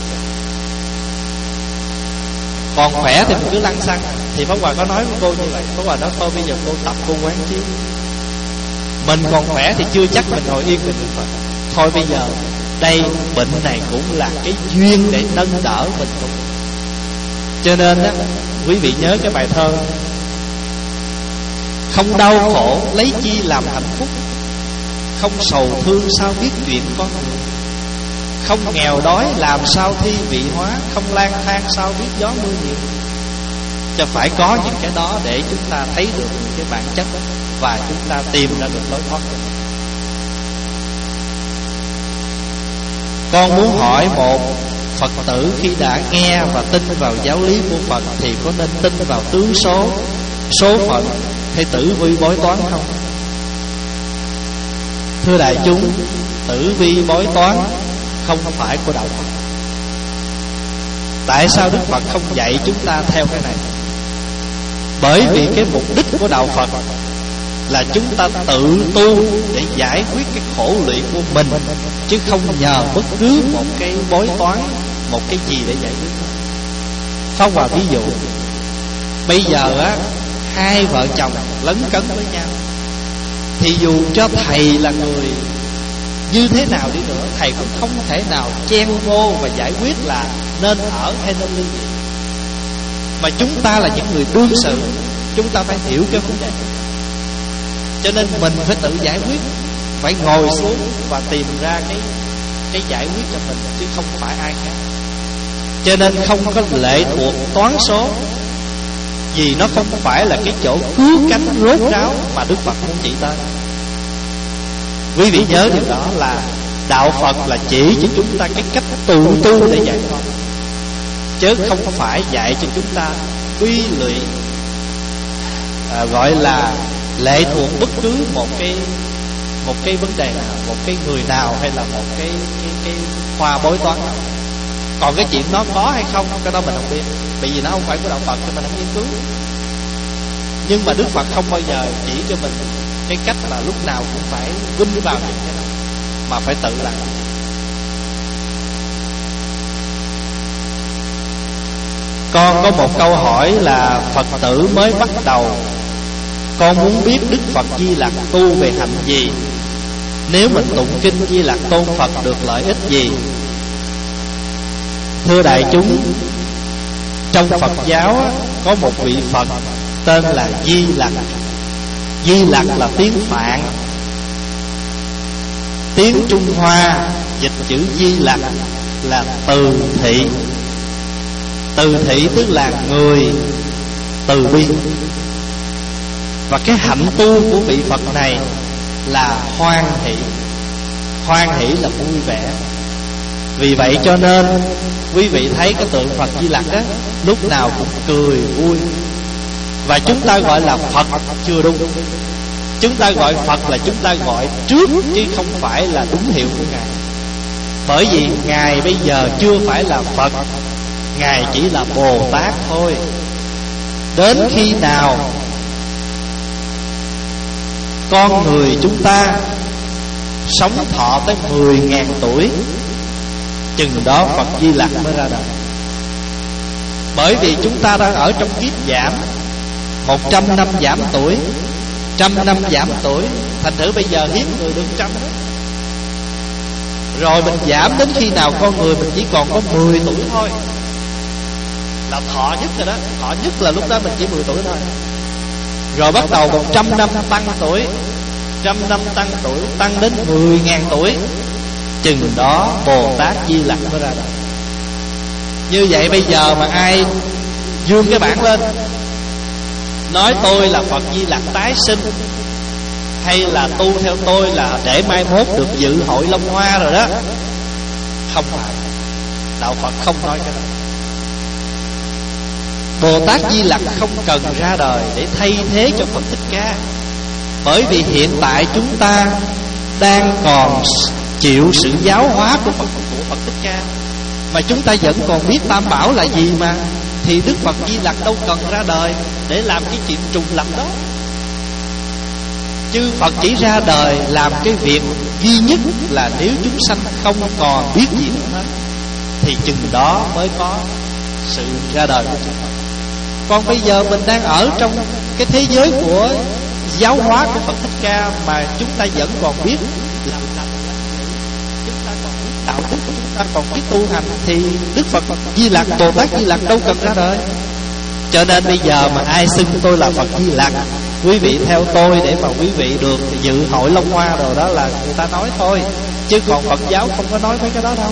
Còn khỏe thì mình cứ lăn xăng. Thì Pháp Hòa có nói với cô như vậy. Pháp Hòa nói thôi bây giờ cô tập cô quán chiếu. Mình còn khỏe thì chưa chắc mình ngồi yên mình được Phật. Thôi bây giờ đây bệnh này cũng là cái duyên để nâng đỡ mình. Cho nên á, quý vị nhớ cái bài thơ: không đau khổ lấy chi làm hạnh phúc, không sầu thương sao biết chuyện con người, không nghèo đói làm sao thi vị hóa, không lang thang sao biết gió mưa nhiều. Cho phải có những cái đó để chúng ta thấy được những cái bản chất và chúng ta tìm ra được lối thoát. Con muốn hỏi một Phật tử khi đã nghe và tin vào giáo lý của Phật thì có nên tin vào tướng số, số phận hay tử vi bói toán không? Thưa đại chúng, tử vi bói toán không phải của đạo Phật. Tại sao Đức Phật không dạy chúng ta theo cái này? Bởi vì cái mục đích của đạo Phật là chúng ta tự tu để giải quyết cái khổ lụy của mình, chứ không nhờ bất cứ một cái bói toán, một cái gì để giải quyết. Pháp Hòa ví dụ, bây giờ á, hai vợ chồng lấn cấn với nhau, thì dù cho thầy là người như thế nào đi nữa, thầy cũng không thể nào chen vô và giải quyết là nên ở hay nên ly dị. Mà chúng ta là những người đương sự, chúng ta phải hiểu cái vấn đề. Cho nên mình phải tự giải quyết, phải ngồi xuống và tìm ra cái cái giải quyết cho mình, chứ không phải ai khác. Cho nên không có lệ thuộc toán số, vì nó không phải là cái chỗ cứu cánh rốt ráo mà Đức Phật muốn chỉ tới. Quý vị nhớ điều đó là đạo Phật là chỉ cho chúng ta cái cách tự tu để giải thoát, chứ không phải dạy cho chúng ta quy lụy, à, gọi là lệ thuộc bất cứ một cái một cái vấn đề nào, một cái người nào, hay là một cái cái cái khoa bói toán nào. Còn cái chuyện nó có hay không, cái đó mình không biết, bởi vì nó không phải của đạo Phật cho mình không nghiên cứu. Nhưng mà Đức Phật không bao giờ chỉ cho mình cái cách là lúc nào cũng phải vinh vào những cái đó, mà phải tự làm. Con có một câu hỏi là Phật tử mới bắt đầu, con muốn biết Đức Phật Di Lặc tu về hạnh gì? Nếu mình tụng kinh Di Lặc tôn Phật được lợi ích gì? Thưa đại chúng, trong Phật giáo có một vị Phật tên là Di Lặc. Di Lặc là tiếng Phạn, tiếng Trung Hoa dịch chữ Di Lặc là từ thị. Từ thị tức là người từ bi. Và cái hạnh tu của vị Phật này là hoan hỷ. Hoan hỷ là vui vẻ. Vì vậy cho nên quý vị thấy cái tượng Phật Di Lặc á, lúc nào cũng cười vui. Và chúng ta gọi là Phật chưa đúng. Chúng ta gọi Phật là chúng ta gọi trước, chứ không phải là đúng hiệu của Ngài. Bởi vì Ngài bây giờ chưa phải là Phật, Ngài chỉ là Bồ Tát thôi. Đến khi nào con người chúng ta sống thọ tới mười ngàn tuổi, chừng đó Phật Di Lặc mới ra đời. Bởi vì chúng ta đang ở trong kiếp giảm, một trăm năm giảm tuổi, trăm năm giảm tuổi. Thành thử bây giờ hiếm người được trăm. Rồi mình giảm đến khi nào con người mình chỉ còn có mười tuổi thôi, là thọ nhất rồi đó. Thọ nhất là lúc đó mình chỉ mười tuổi thôi. Rồi bắt đầu một trăm năm tăng tuổi, trăm năm tăng tuổi, tăng đến mười ngàn tuổi, chừng đó Bồ Tát Di Lặc mới ra đời. Như vậy bây giờ mà ai dương cái bảng lên nói tôi là Phật Di Lặc tái sinh, hay là tu theo tôi là để mai mốt được dự hội Long Hoa rồi đó, không phải. Đạo Phật không nói cái đó. Bồ Tát Di Lặc không cần ra đời để thay thế cho Phật Thích Ca. Bởi vì hiện tại chúng ta đang còn chịu sự giáo hóa của Phật, của Phật Thích Ca, mà chúng ta vẫn còn biết Tam Bảo là gì mà. Thì Đức Phật Di Lặc đâu cần ra đời để làm cái chuyện trùng lập đó. Chư Phật chỉ ra đời làm cái việc duy nhất là nếu chúng sanh không còn biết gì nữa hết, thì chừng đó mới có sự ra đời của chúng. Còn bây giờ mình đang ở trong cái thế giới của giáo hóa của Phật Thích Ca, mà chúng ta vẫn còn biết làm lành, chúng ta còn biết đạo đức, chúng ta còn biết tu hành, thì Đức Phật Di Lặc, Bồ Tát Di Lặc đâu cần ra đời. Cho nên bây giờ mà ai xưng tôi là Phật Di Lặc, quý vị theo tôi để mà quý vị được dự hội Long Hoa rồi đó là người ta nói thôi, chứ còn Phật giáo không có nói mấy cái đó đâu.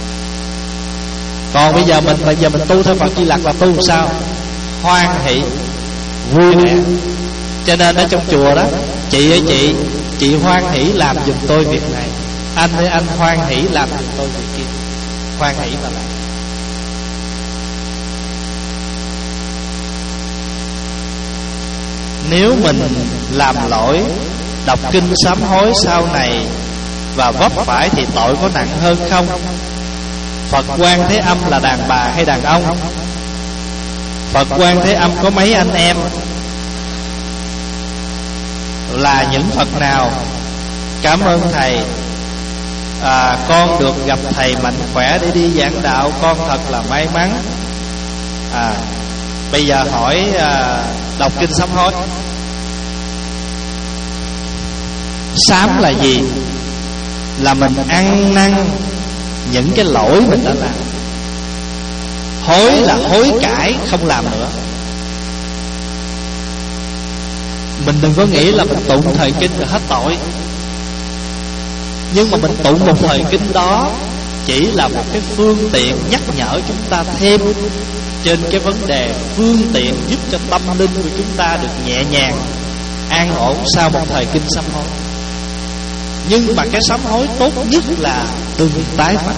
Còn bây giờ mình bây giờ mình tu theo Phật Di Lặc là tu làm sao? Hoan hỷ, vui vẻ. Cho nên ở trong chùa đó, chị ơi chị, chị hoan hỷ làm giùm tôi việc này, anh ơi anh hoan hỷ làm giùm tôi việc kia. Hoan hỷ mà làm. Nếu mình làm lỗi, đọc kinh sám hối sau này và vấp phải thì tội có nặng hơn không? Phật Quan Thế Âm là đàn bà hay đàn ông? Phật Quan Thế Âm có mấy anh em? Là những Phật nào? Cảm ơn thầy. à, Con được gặp thầy mạnh khỏe để đi giảng đạo, con thật là may mắn. à, Bây giờ hỏi à, đọc kinh sám hối. Sám là gì? Là mình ăn năn những cái lỗi mình đã làm. Hối là hối cải, không làm nữa. Mình đừng có nghĩ là mình tụng thời kinh rồi hết tội. Nhưng mà mình tụng một thời kinh đó chỉ là một cái phương tiện nhắc nhở chúng ta thêm trên cái vấn đề phương tiện giúp cho tâm linh của chúng ta được nhẹ nhàng, an ổn sau một thời kinh sám hối. Nhưng mà cái sám hối tốt nhất là đừng tái phạm.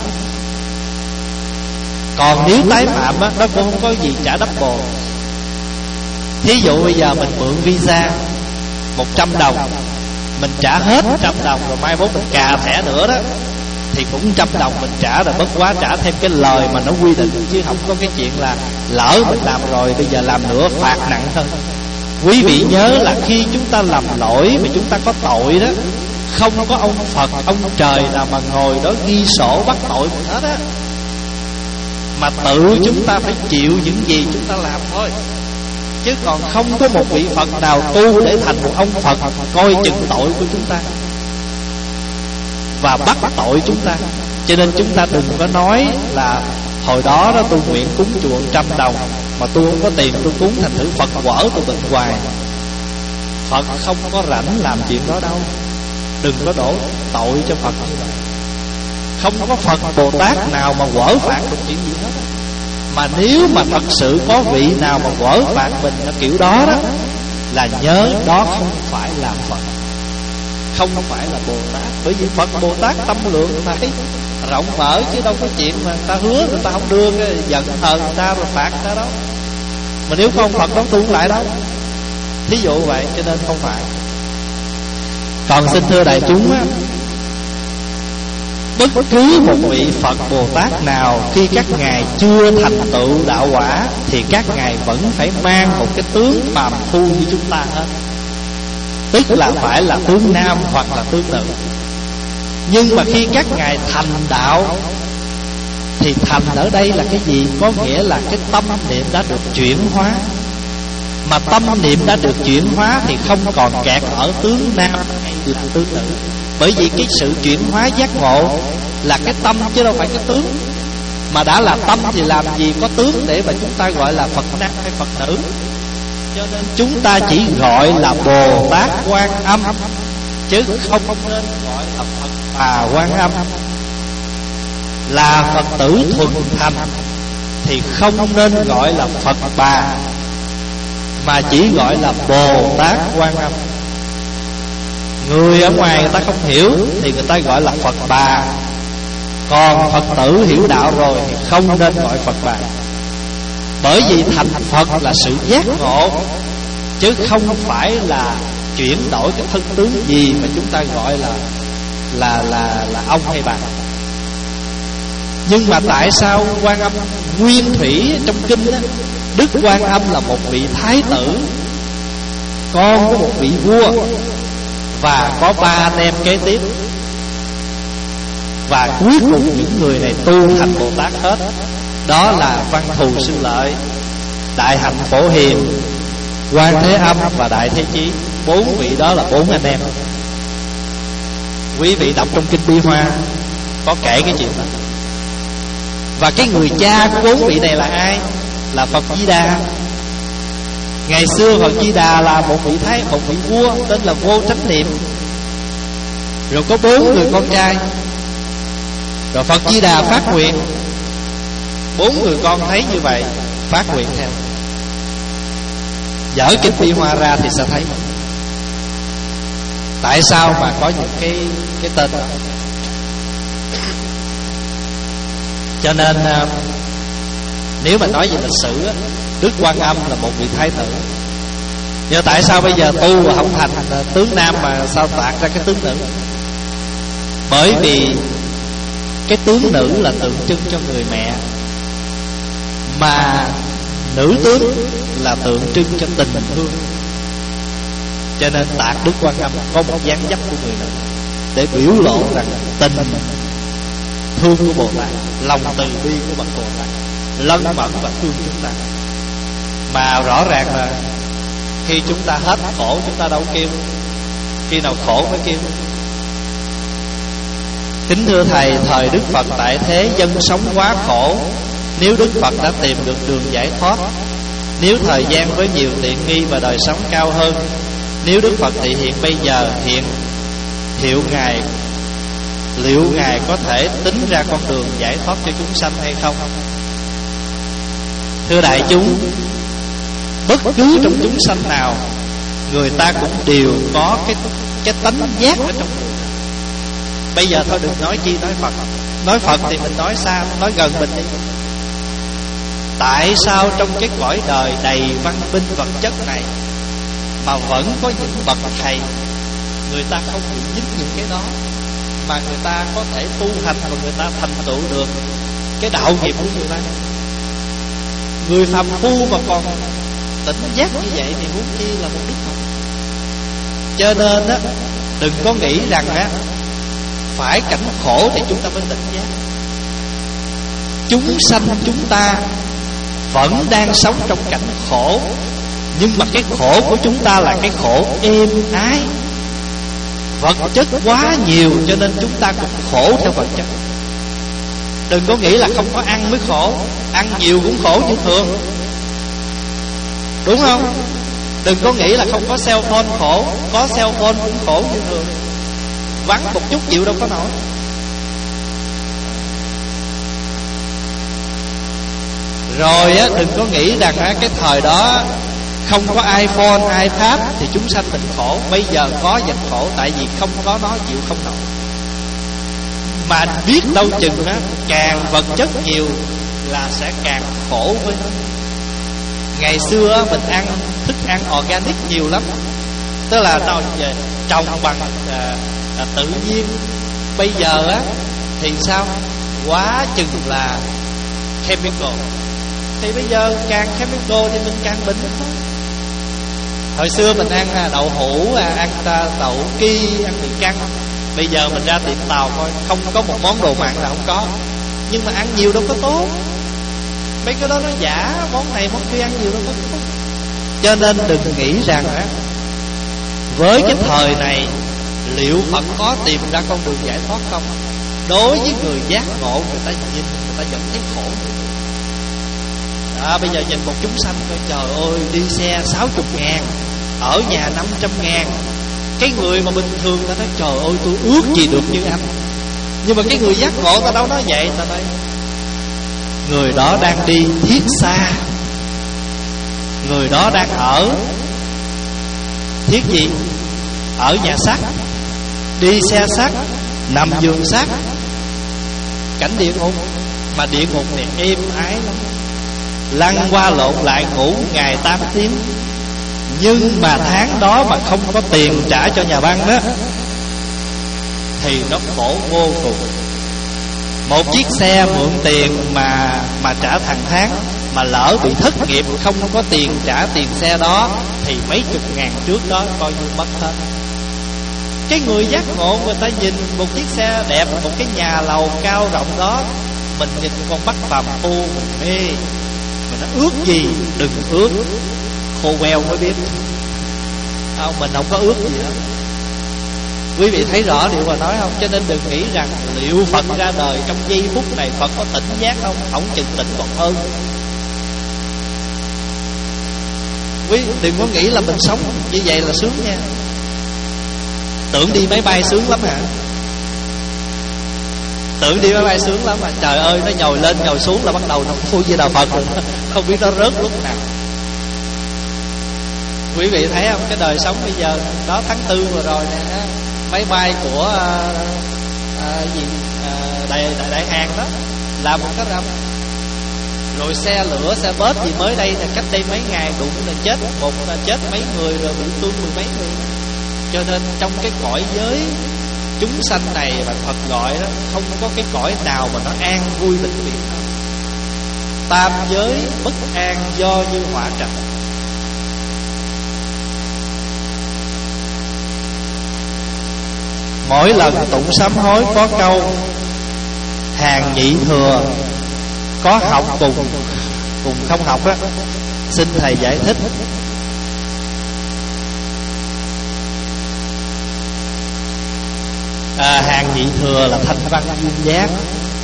Còn nếu tái phạm á, nó cũng không có gì trả double. Thí dụ bây giờ mình mượn visa một trăm đồng, mình trả hết một trăm đồng rồi mai mốt mình cà thẻ nữa đó, thì cũng trăm đồng mình trả, rồi bất quá trả thêm cái lời mà nó quy định, chứ không có cái chuyện là lỡ mình làm rồi bây giờ làm nữa phạt nặng hơn. Quý vị nhớ là khi chúng ta làm lỗi mà chúng ta có tội đó, không có ông Phật, ông trời nào mà ngồi đó ghi sổ bắt tội mình hết á, mà tự chúng ta phải chịu những gì chúng ta làm thôi. Chứ còn không có một vị Phật nào tu để thành một ông Phật coi chừng tội của chúng ta và bắt tội chúng ta. Cho nên chúng ta đừng có nói là hồi đó đó tôi nguyện cúng chùa trăm đồng mà tôi không có tiền tôi cúng, thành thử Phật quở tôi bệnh hoài. Phật không có rảnh làm chuyện đó đâu. Đừng có đổ tội cho Phật như vậy. Không có Phật Bồ Tát nào mà quở phạt được chuyện gì hết. Mà nếu mà thật sự có vị nào mà quở phạt mình ở kiểu đó đó, là nhớ đó không phải là Phật, không phải là Bồ Tát. Bởi vì Phật Bồ Tát tâm lượng phải rộng mở, chứ đâu có chuyện mà người ta hứa người ta không đưa, cái giận hờn người ta rồi phạt người ta đâu. Mà nếu không Phật đó tu lại đâu. Thí dụ vậy, cho nên không phải. Còn xin thưa đại chúng á, bất cứ một vị Phật Bồ Tát nào khi các ngài chưa thành tựu đạo quả thì các ngài vẫn phải mang một cái tướng phàm phu như chúng ta hết, tức là phải là tướng nam hoặc là tướng nữ. Nhưng mà khi các ngài thành đạo thì thành ở đây là cái gì? Có nghĩa là cái tâm niệm đã được chuyển hóa. Mà tâm niệm đã được chuyển hóa thì không còn kẹt ở tướng nam hay là tướng nữ. Bởi vì cái sự chuyển hóa giác ngộ là cái tâm chứ đâu phải cái tướng. Mà đã là tâm thì làm gì có tướng để mà chúng ta gọi là Phật nam hay Phật nữ. Cho nên chúng ta chỉ gọi là Bồ Tát Quan Âm, chứ không nên gọi là Phật Bà Quan Âm. Là Phật tử thuần thành thì không nên gọi là Phật Bà, mà chỉ gọi là Bồ Tát Quan Âm. Người ở ngoài người ta không hiểu thì người ta gọi là Phật Bà. Còn Phật tử hiểu đạo rồi thì không nên gọi Phật Bà. Bởi vì thành Phật là sự giác ngộ, chứ không phải là chuyển đổi cái thân tướng gì mà chúng ta gọi là là là là ông hay bà. Nhưng mà tại sao Quan Âm nguyên thủy trong kinh đó, Đức Quan Âm là một vị thái tử, con của một vị vua, và có ba anh em kế tiếp, và cuối cùng những người này tu thành Bồ Tát hết. Đó là Văn Thù Sư Lợi, Đại Hạnh Phổ Hiền, Quan Thế Âm và Đại Thế Chí. Bốn vị đó là bốn anh em. Quý vị đọc trong kinh Bi Hoa có kể cái chuyện đó. Và cái người cha của bốn vị này là ai? Là Phật Di Đà. Ngày xưa Phật Di Đà là một vị thái, một vị vua tên là Vô Tránh Niệm, rồi có bốn người con trai. Rồi Phật Di Đà phát nguyện, bốn người con thấy như vậy phát nguyện theo. Dở kinh Bi Hoa ra thì sẽ thấy tại sao mà có những cái cái tên đó. Cho nên nếu mà nói về lịch sử, Đức Quan Âm là một vị thái tử. Nhưng tại sao bây giờ tu mà không thành tướng nam mà sao tạc ra cái tướng nữ? Bởi vì cái tướng nữ là tượng trưng cho người mẹ, mà nữ tướng là tượng trưng cho tình thương. Cho nên tạc Đức Quan Âm có một dáng dấp của người nữ để biểu lộ rằng tình thương của Bồ Tát, lòng từ bi của bậc Bồ Tát lân mẫn và thương chúng ta. Mà rõ ràng là khi chúng ta hết khổ chúng ta đâu kêu, khi nào khổ mới kêu. Kính thưa Thầy, thời Đức Phật tại thế dân sống quá khổ. Nếu Đức Phật đã tìm được đường giải thoát, nếu thời gian với nhiều tiện nghi và đời sống cao hơn, nếu Đức Phật thị hiện bây giờ hiện hiệu Ngài, liệu Ngài có thể tính ra con đường giải thoát cho chúng sanh hay không? Thưa đại chúng, bất cứ trong chúng sanh nào, người ta cũng đều có cái cái tánh giác ở trong người. Bây giờ thôi đừng nói chi nói Phật. Nói Phật thì mình nói xa, nói gần mình đi. Tại sao trong cái cõi đời đầy văn minh vật chất này mà vẫn có những bậc thầy người ta không bị dính những cái đó, mà người ta có thể tu hành và người ta thành tựu được cái đạo nghiệp của người ta. Người phàm phu mà còn tỉnh giác như vậy thì huống chi là một đức Phật. Cho nên á, đừng có nghĩ rằng á phải cảnh khổ thì chúng ta mới tỉnh giác. Chúng sanh chúng ta vẫn đang sống trong cảnh khổ, nhưng mà cái khổ của chúng ta là cái khổ êm ái. Vật chất quá nhiều cho nên chúng ta cũng khổ theo vật chất. Đừng có nghĩ là không có ăn mới khổ, ăn nhiều cũng khổ như thường, đúng không? Đừng có nghĩ là không có cell phone khổ, có cell phone cũng khổ như thường. Vắng một chút chịu đâu có nổi. Rồi á, đừng có nghĩ rằng á, cái thời đó không có iPhone, iPad thì chúng sanh mình khổ. Bây giờ có vẫn khổ, tại vì không có nó chịu không nổi. Mà biết đâu chừng á, càng vật chất nhiều là sẽ càng khổ với nó. Ngày xưa á, mình ăn thức ăn organic nhiều lắm, tức là trồng bằng à, à, tự nhiên. Bây giờ á thì sao? Quá chừng là chemical. Thì bây giờ càng chemical thì mình càng bệnh thôi. Hồi xưa mình ăn đậu hũ, ăn đậu ki, ăn mì căng. Bây giờ mình ra tiệm tàu coi, không có một món đồ mặn là không có. Nhưng mà ăn nhiều đâu có tốt. Mấy cái đó nó giả, món này món kia ăn nhiều đâu có tốt. Cho nên đừng nghĩ rằng á, với cái thời này liệu Phật có tìm ra con đường giải thoát không? Đối với người giác ngộ, người ta nhìn, người ta vẫn thấy khổ. Đó, bây giờ nhìn một chúng sanh coi, trời ơi, đi xe sáu mươi ngàn, ở nhà năm trăm ngàn. Cái người mà bình thường ta nói trời ơi tôi ước gì được như anh. Nhưng mà cái người giác ngộ ta đâu nói vậy. Ta nói người đó đang đi thiết xa, người đó đang ở thiết gì? Ở nhà sắt, đi xe sắt, nằm giường sắt. Cảnh địa ngục. Mà địa ngục này êm ái lắm, lăn qua lộn lại ngủ ngày tám tiếng. Nhưng mà tháng đó mà không có tiền trả cho nhà băng đó thì nó khổ vô cùng. Một chiếc xe mượn tiền mà mà trả hàng tháng, mà lỡ bị thất nghiệp không có tiền trả tiền xe đó thì mấy chục ngàn trước đó coi như mất hết. Cái người giác ngộ người ta nhìn một chiếc xe đẹp, một cái nhà lầu cao rộng đó, mình nhìn con mắt phàm phu mình mê. Mình nói ước gì? Đừng ước, khô queo mới biết. Không, mình không có ước gì hết. Quý vị thấy rõ điều mà nói không? Cho nên đừng nghĩ rằng liệu Phật ra đời trong giây phút này Phật có tỉnh giác không? Không chừng tỉnh còn hơn. Quý đừng có nghĩ là mình sống như vậy là sướng nha. Tưởng đi máy bay sướng lắm hả? Tưởng đi máy bay sướng lắm mà trời ơi, nó nhồi lên nhồi xuống là bắt đầu nó phu với đạo Phật, không biết nó rớt lúc nào. Quý vị thấy không? Cái đời sống bây giờ đó, tháng tư vừa rồi nè, máy bay của à, à, gì à, đại, đại đại Hàn đó làm một cái râm. Rồi xe lửa, xe bus gì mới đây là cách đây mấy ngày đụng là chết một là chết mấy người, rồi bị thương mười mấy người. Cho nên trong cái cõi giới chúng sanh này mà Phật gọi đó, không có cái cõi nào mà nó an vui bình yên đâu. Tam giới bất an do như hỏa trần. Mỗi lần tụng sám hối có câu hàng nhị thừa, có học cùng cùng không học á, xin thầy giải thích. À, hàng nhị thừa là thanh văn duyên giác.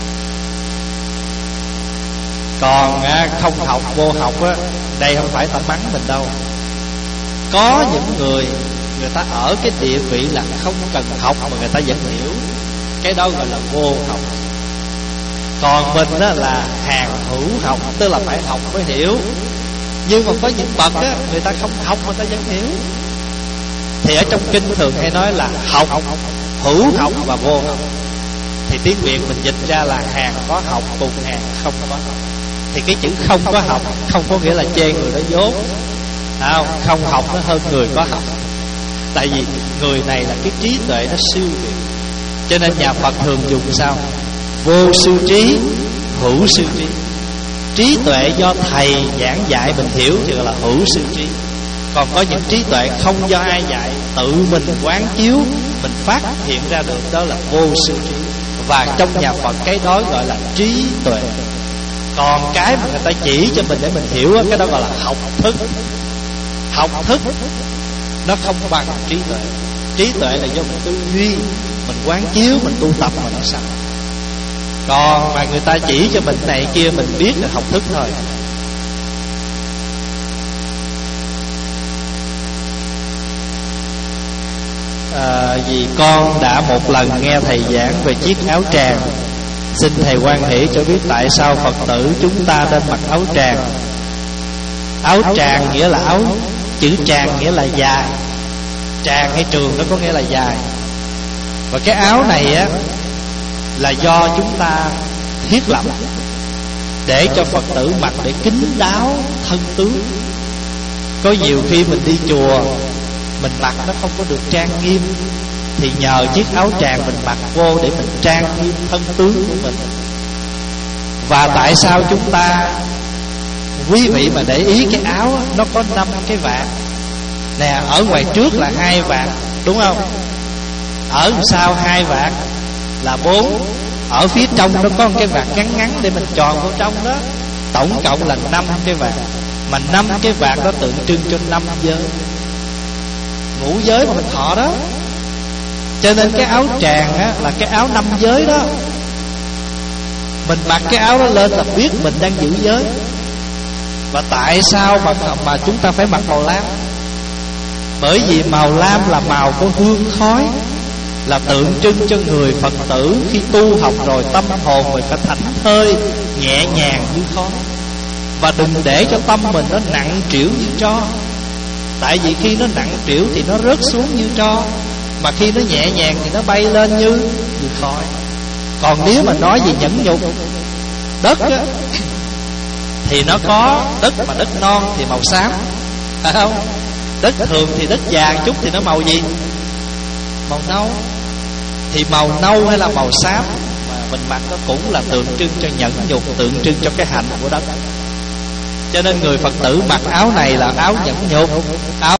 Còn à, không học vô học á, đây không phải ta mắng mình đâu. Có những người người ta ở cái địa vị là không cần học mà người ta vẫn hiểu, cái đó gọi là vô học. Còn mình đó là hàng hữu học, tức là phải học mới hiểu. Nhưng mà có những bậc á, người ta không học mà người ta vẫn hiểu. Thì ở trong kinh thường hay nói là học, hữu học và vô học. Thì tiếng Việt mình dịch ra là hàng có học cùng hàng không có học. Thì cái chữ không có học không có nghĩa là chê người đó dốt, không, không học nó hơn người có học. Tại vì người này là cái trí tuệ nó siêu việt, Cho nên nhà Phật thường dùng sao? Vô sư trí, hữu sư trí. Trí tuệ do thầy giảng dạy mình hiểu thì gọi là hữu sư trí. Còn có những trí tuệ không do ai dạy, tự mình quán chiếu, mình phát hiện ra được, đó là vô sư trí. Và trong nhà Phật cái đó gọi là trí tuệ. Còn cái mà người ta chỉ cho mình để mình hiểu, cái đó gọi là học thức. Học thức nó không bằng trí tuệ. Trí tuệ là do mình tư duy, mình quán chiếu, mình tu tập mà nó sẵn. Còn mà người ta chỉ cho mình này kia, mình biết là học thức thôi. À, vì con đã một lần nghe thầy giảng về chiếc áo tràng. Xin thầy hoan hỷ cho biết tại sao Phật tử chúng ta nên mặc áo tràng. Áo tràng nghĩa là áo, chữ tràng nghĩa là dài. Tràng hay trường nó có nghĩa là dài. Và cái áo này á là do chúng ta thiết lập để cho Phật tử mặc để kín đáo thân tướng. Có nhiều khi mình đi chùa, mình mặc nó không có được trang nghiêm, thì nhờ chiếc áo tràng mình mặc vô để mình trang nghiêm thân tướng của mình. Và tại sao chúng ta, quý vị mà để ý cái áo á, nó có năm cái vạt nè, ở ngoài trước là hai vạt, đúng không? Ở sau hai vạt là bốn. Ở phía trong nó có một cái vạt ngắn ngắn để mình tròn vào trong đó. Tổng cộng là năm cái vạt. Mà năm cái vạt đó tượng trưng cho năm giới, ngũ giới mà mình thọ đó. Cho nên cái áo tràng á, là cái áo năm giới đó. Mình mặc cái áo đó lên là biết mình đang giữ giới. Và tại sao mà, mà chúng ta phải mặc màu lam? Bởi vì màu lam là màu của hương khói, là tượng trưng cho người Phật tử khi tu học rồi tâm hồn mình phải thảnh thơi, nhẹ nhàng như khói. Và đừng để cho tâm mình nó nặng trĩu như tro. Tại vì khi nó nặng trĩu thì nó rớt xuống như tro, mà khi nó nhẹ nhàng thì nó bay lên như, như khói. Còn nếu mà nói về nhẫn nhục, đất á, thì nó có đất mà đất non thì màu xám, phải không? Đất thường thì đất vàng chút thì nó màu gì? Màu nâu. Thì màu nâu hay là màu xám mà mình mặc nó cũng là tượng trưng cho nhẫn nhục, tượng trưng cho cái hạnh của đất. Cho nên người Phật tử mặc áo này là áo nhẫn nhục, áo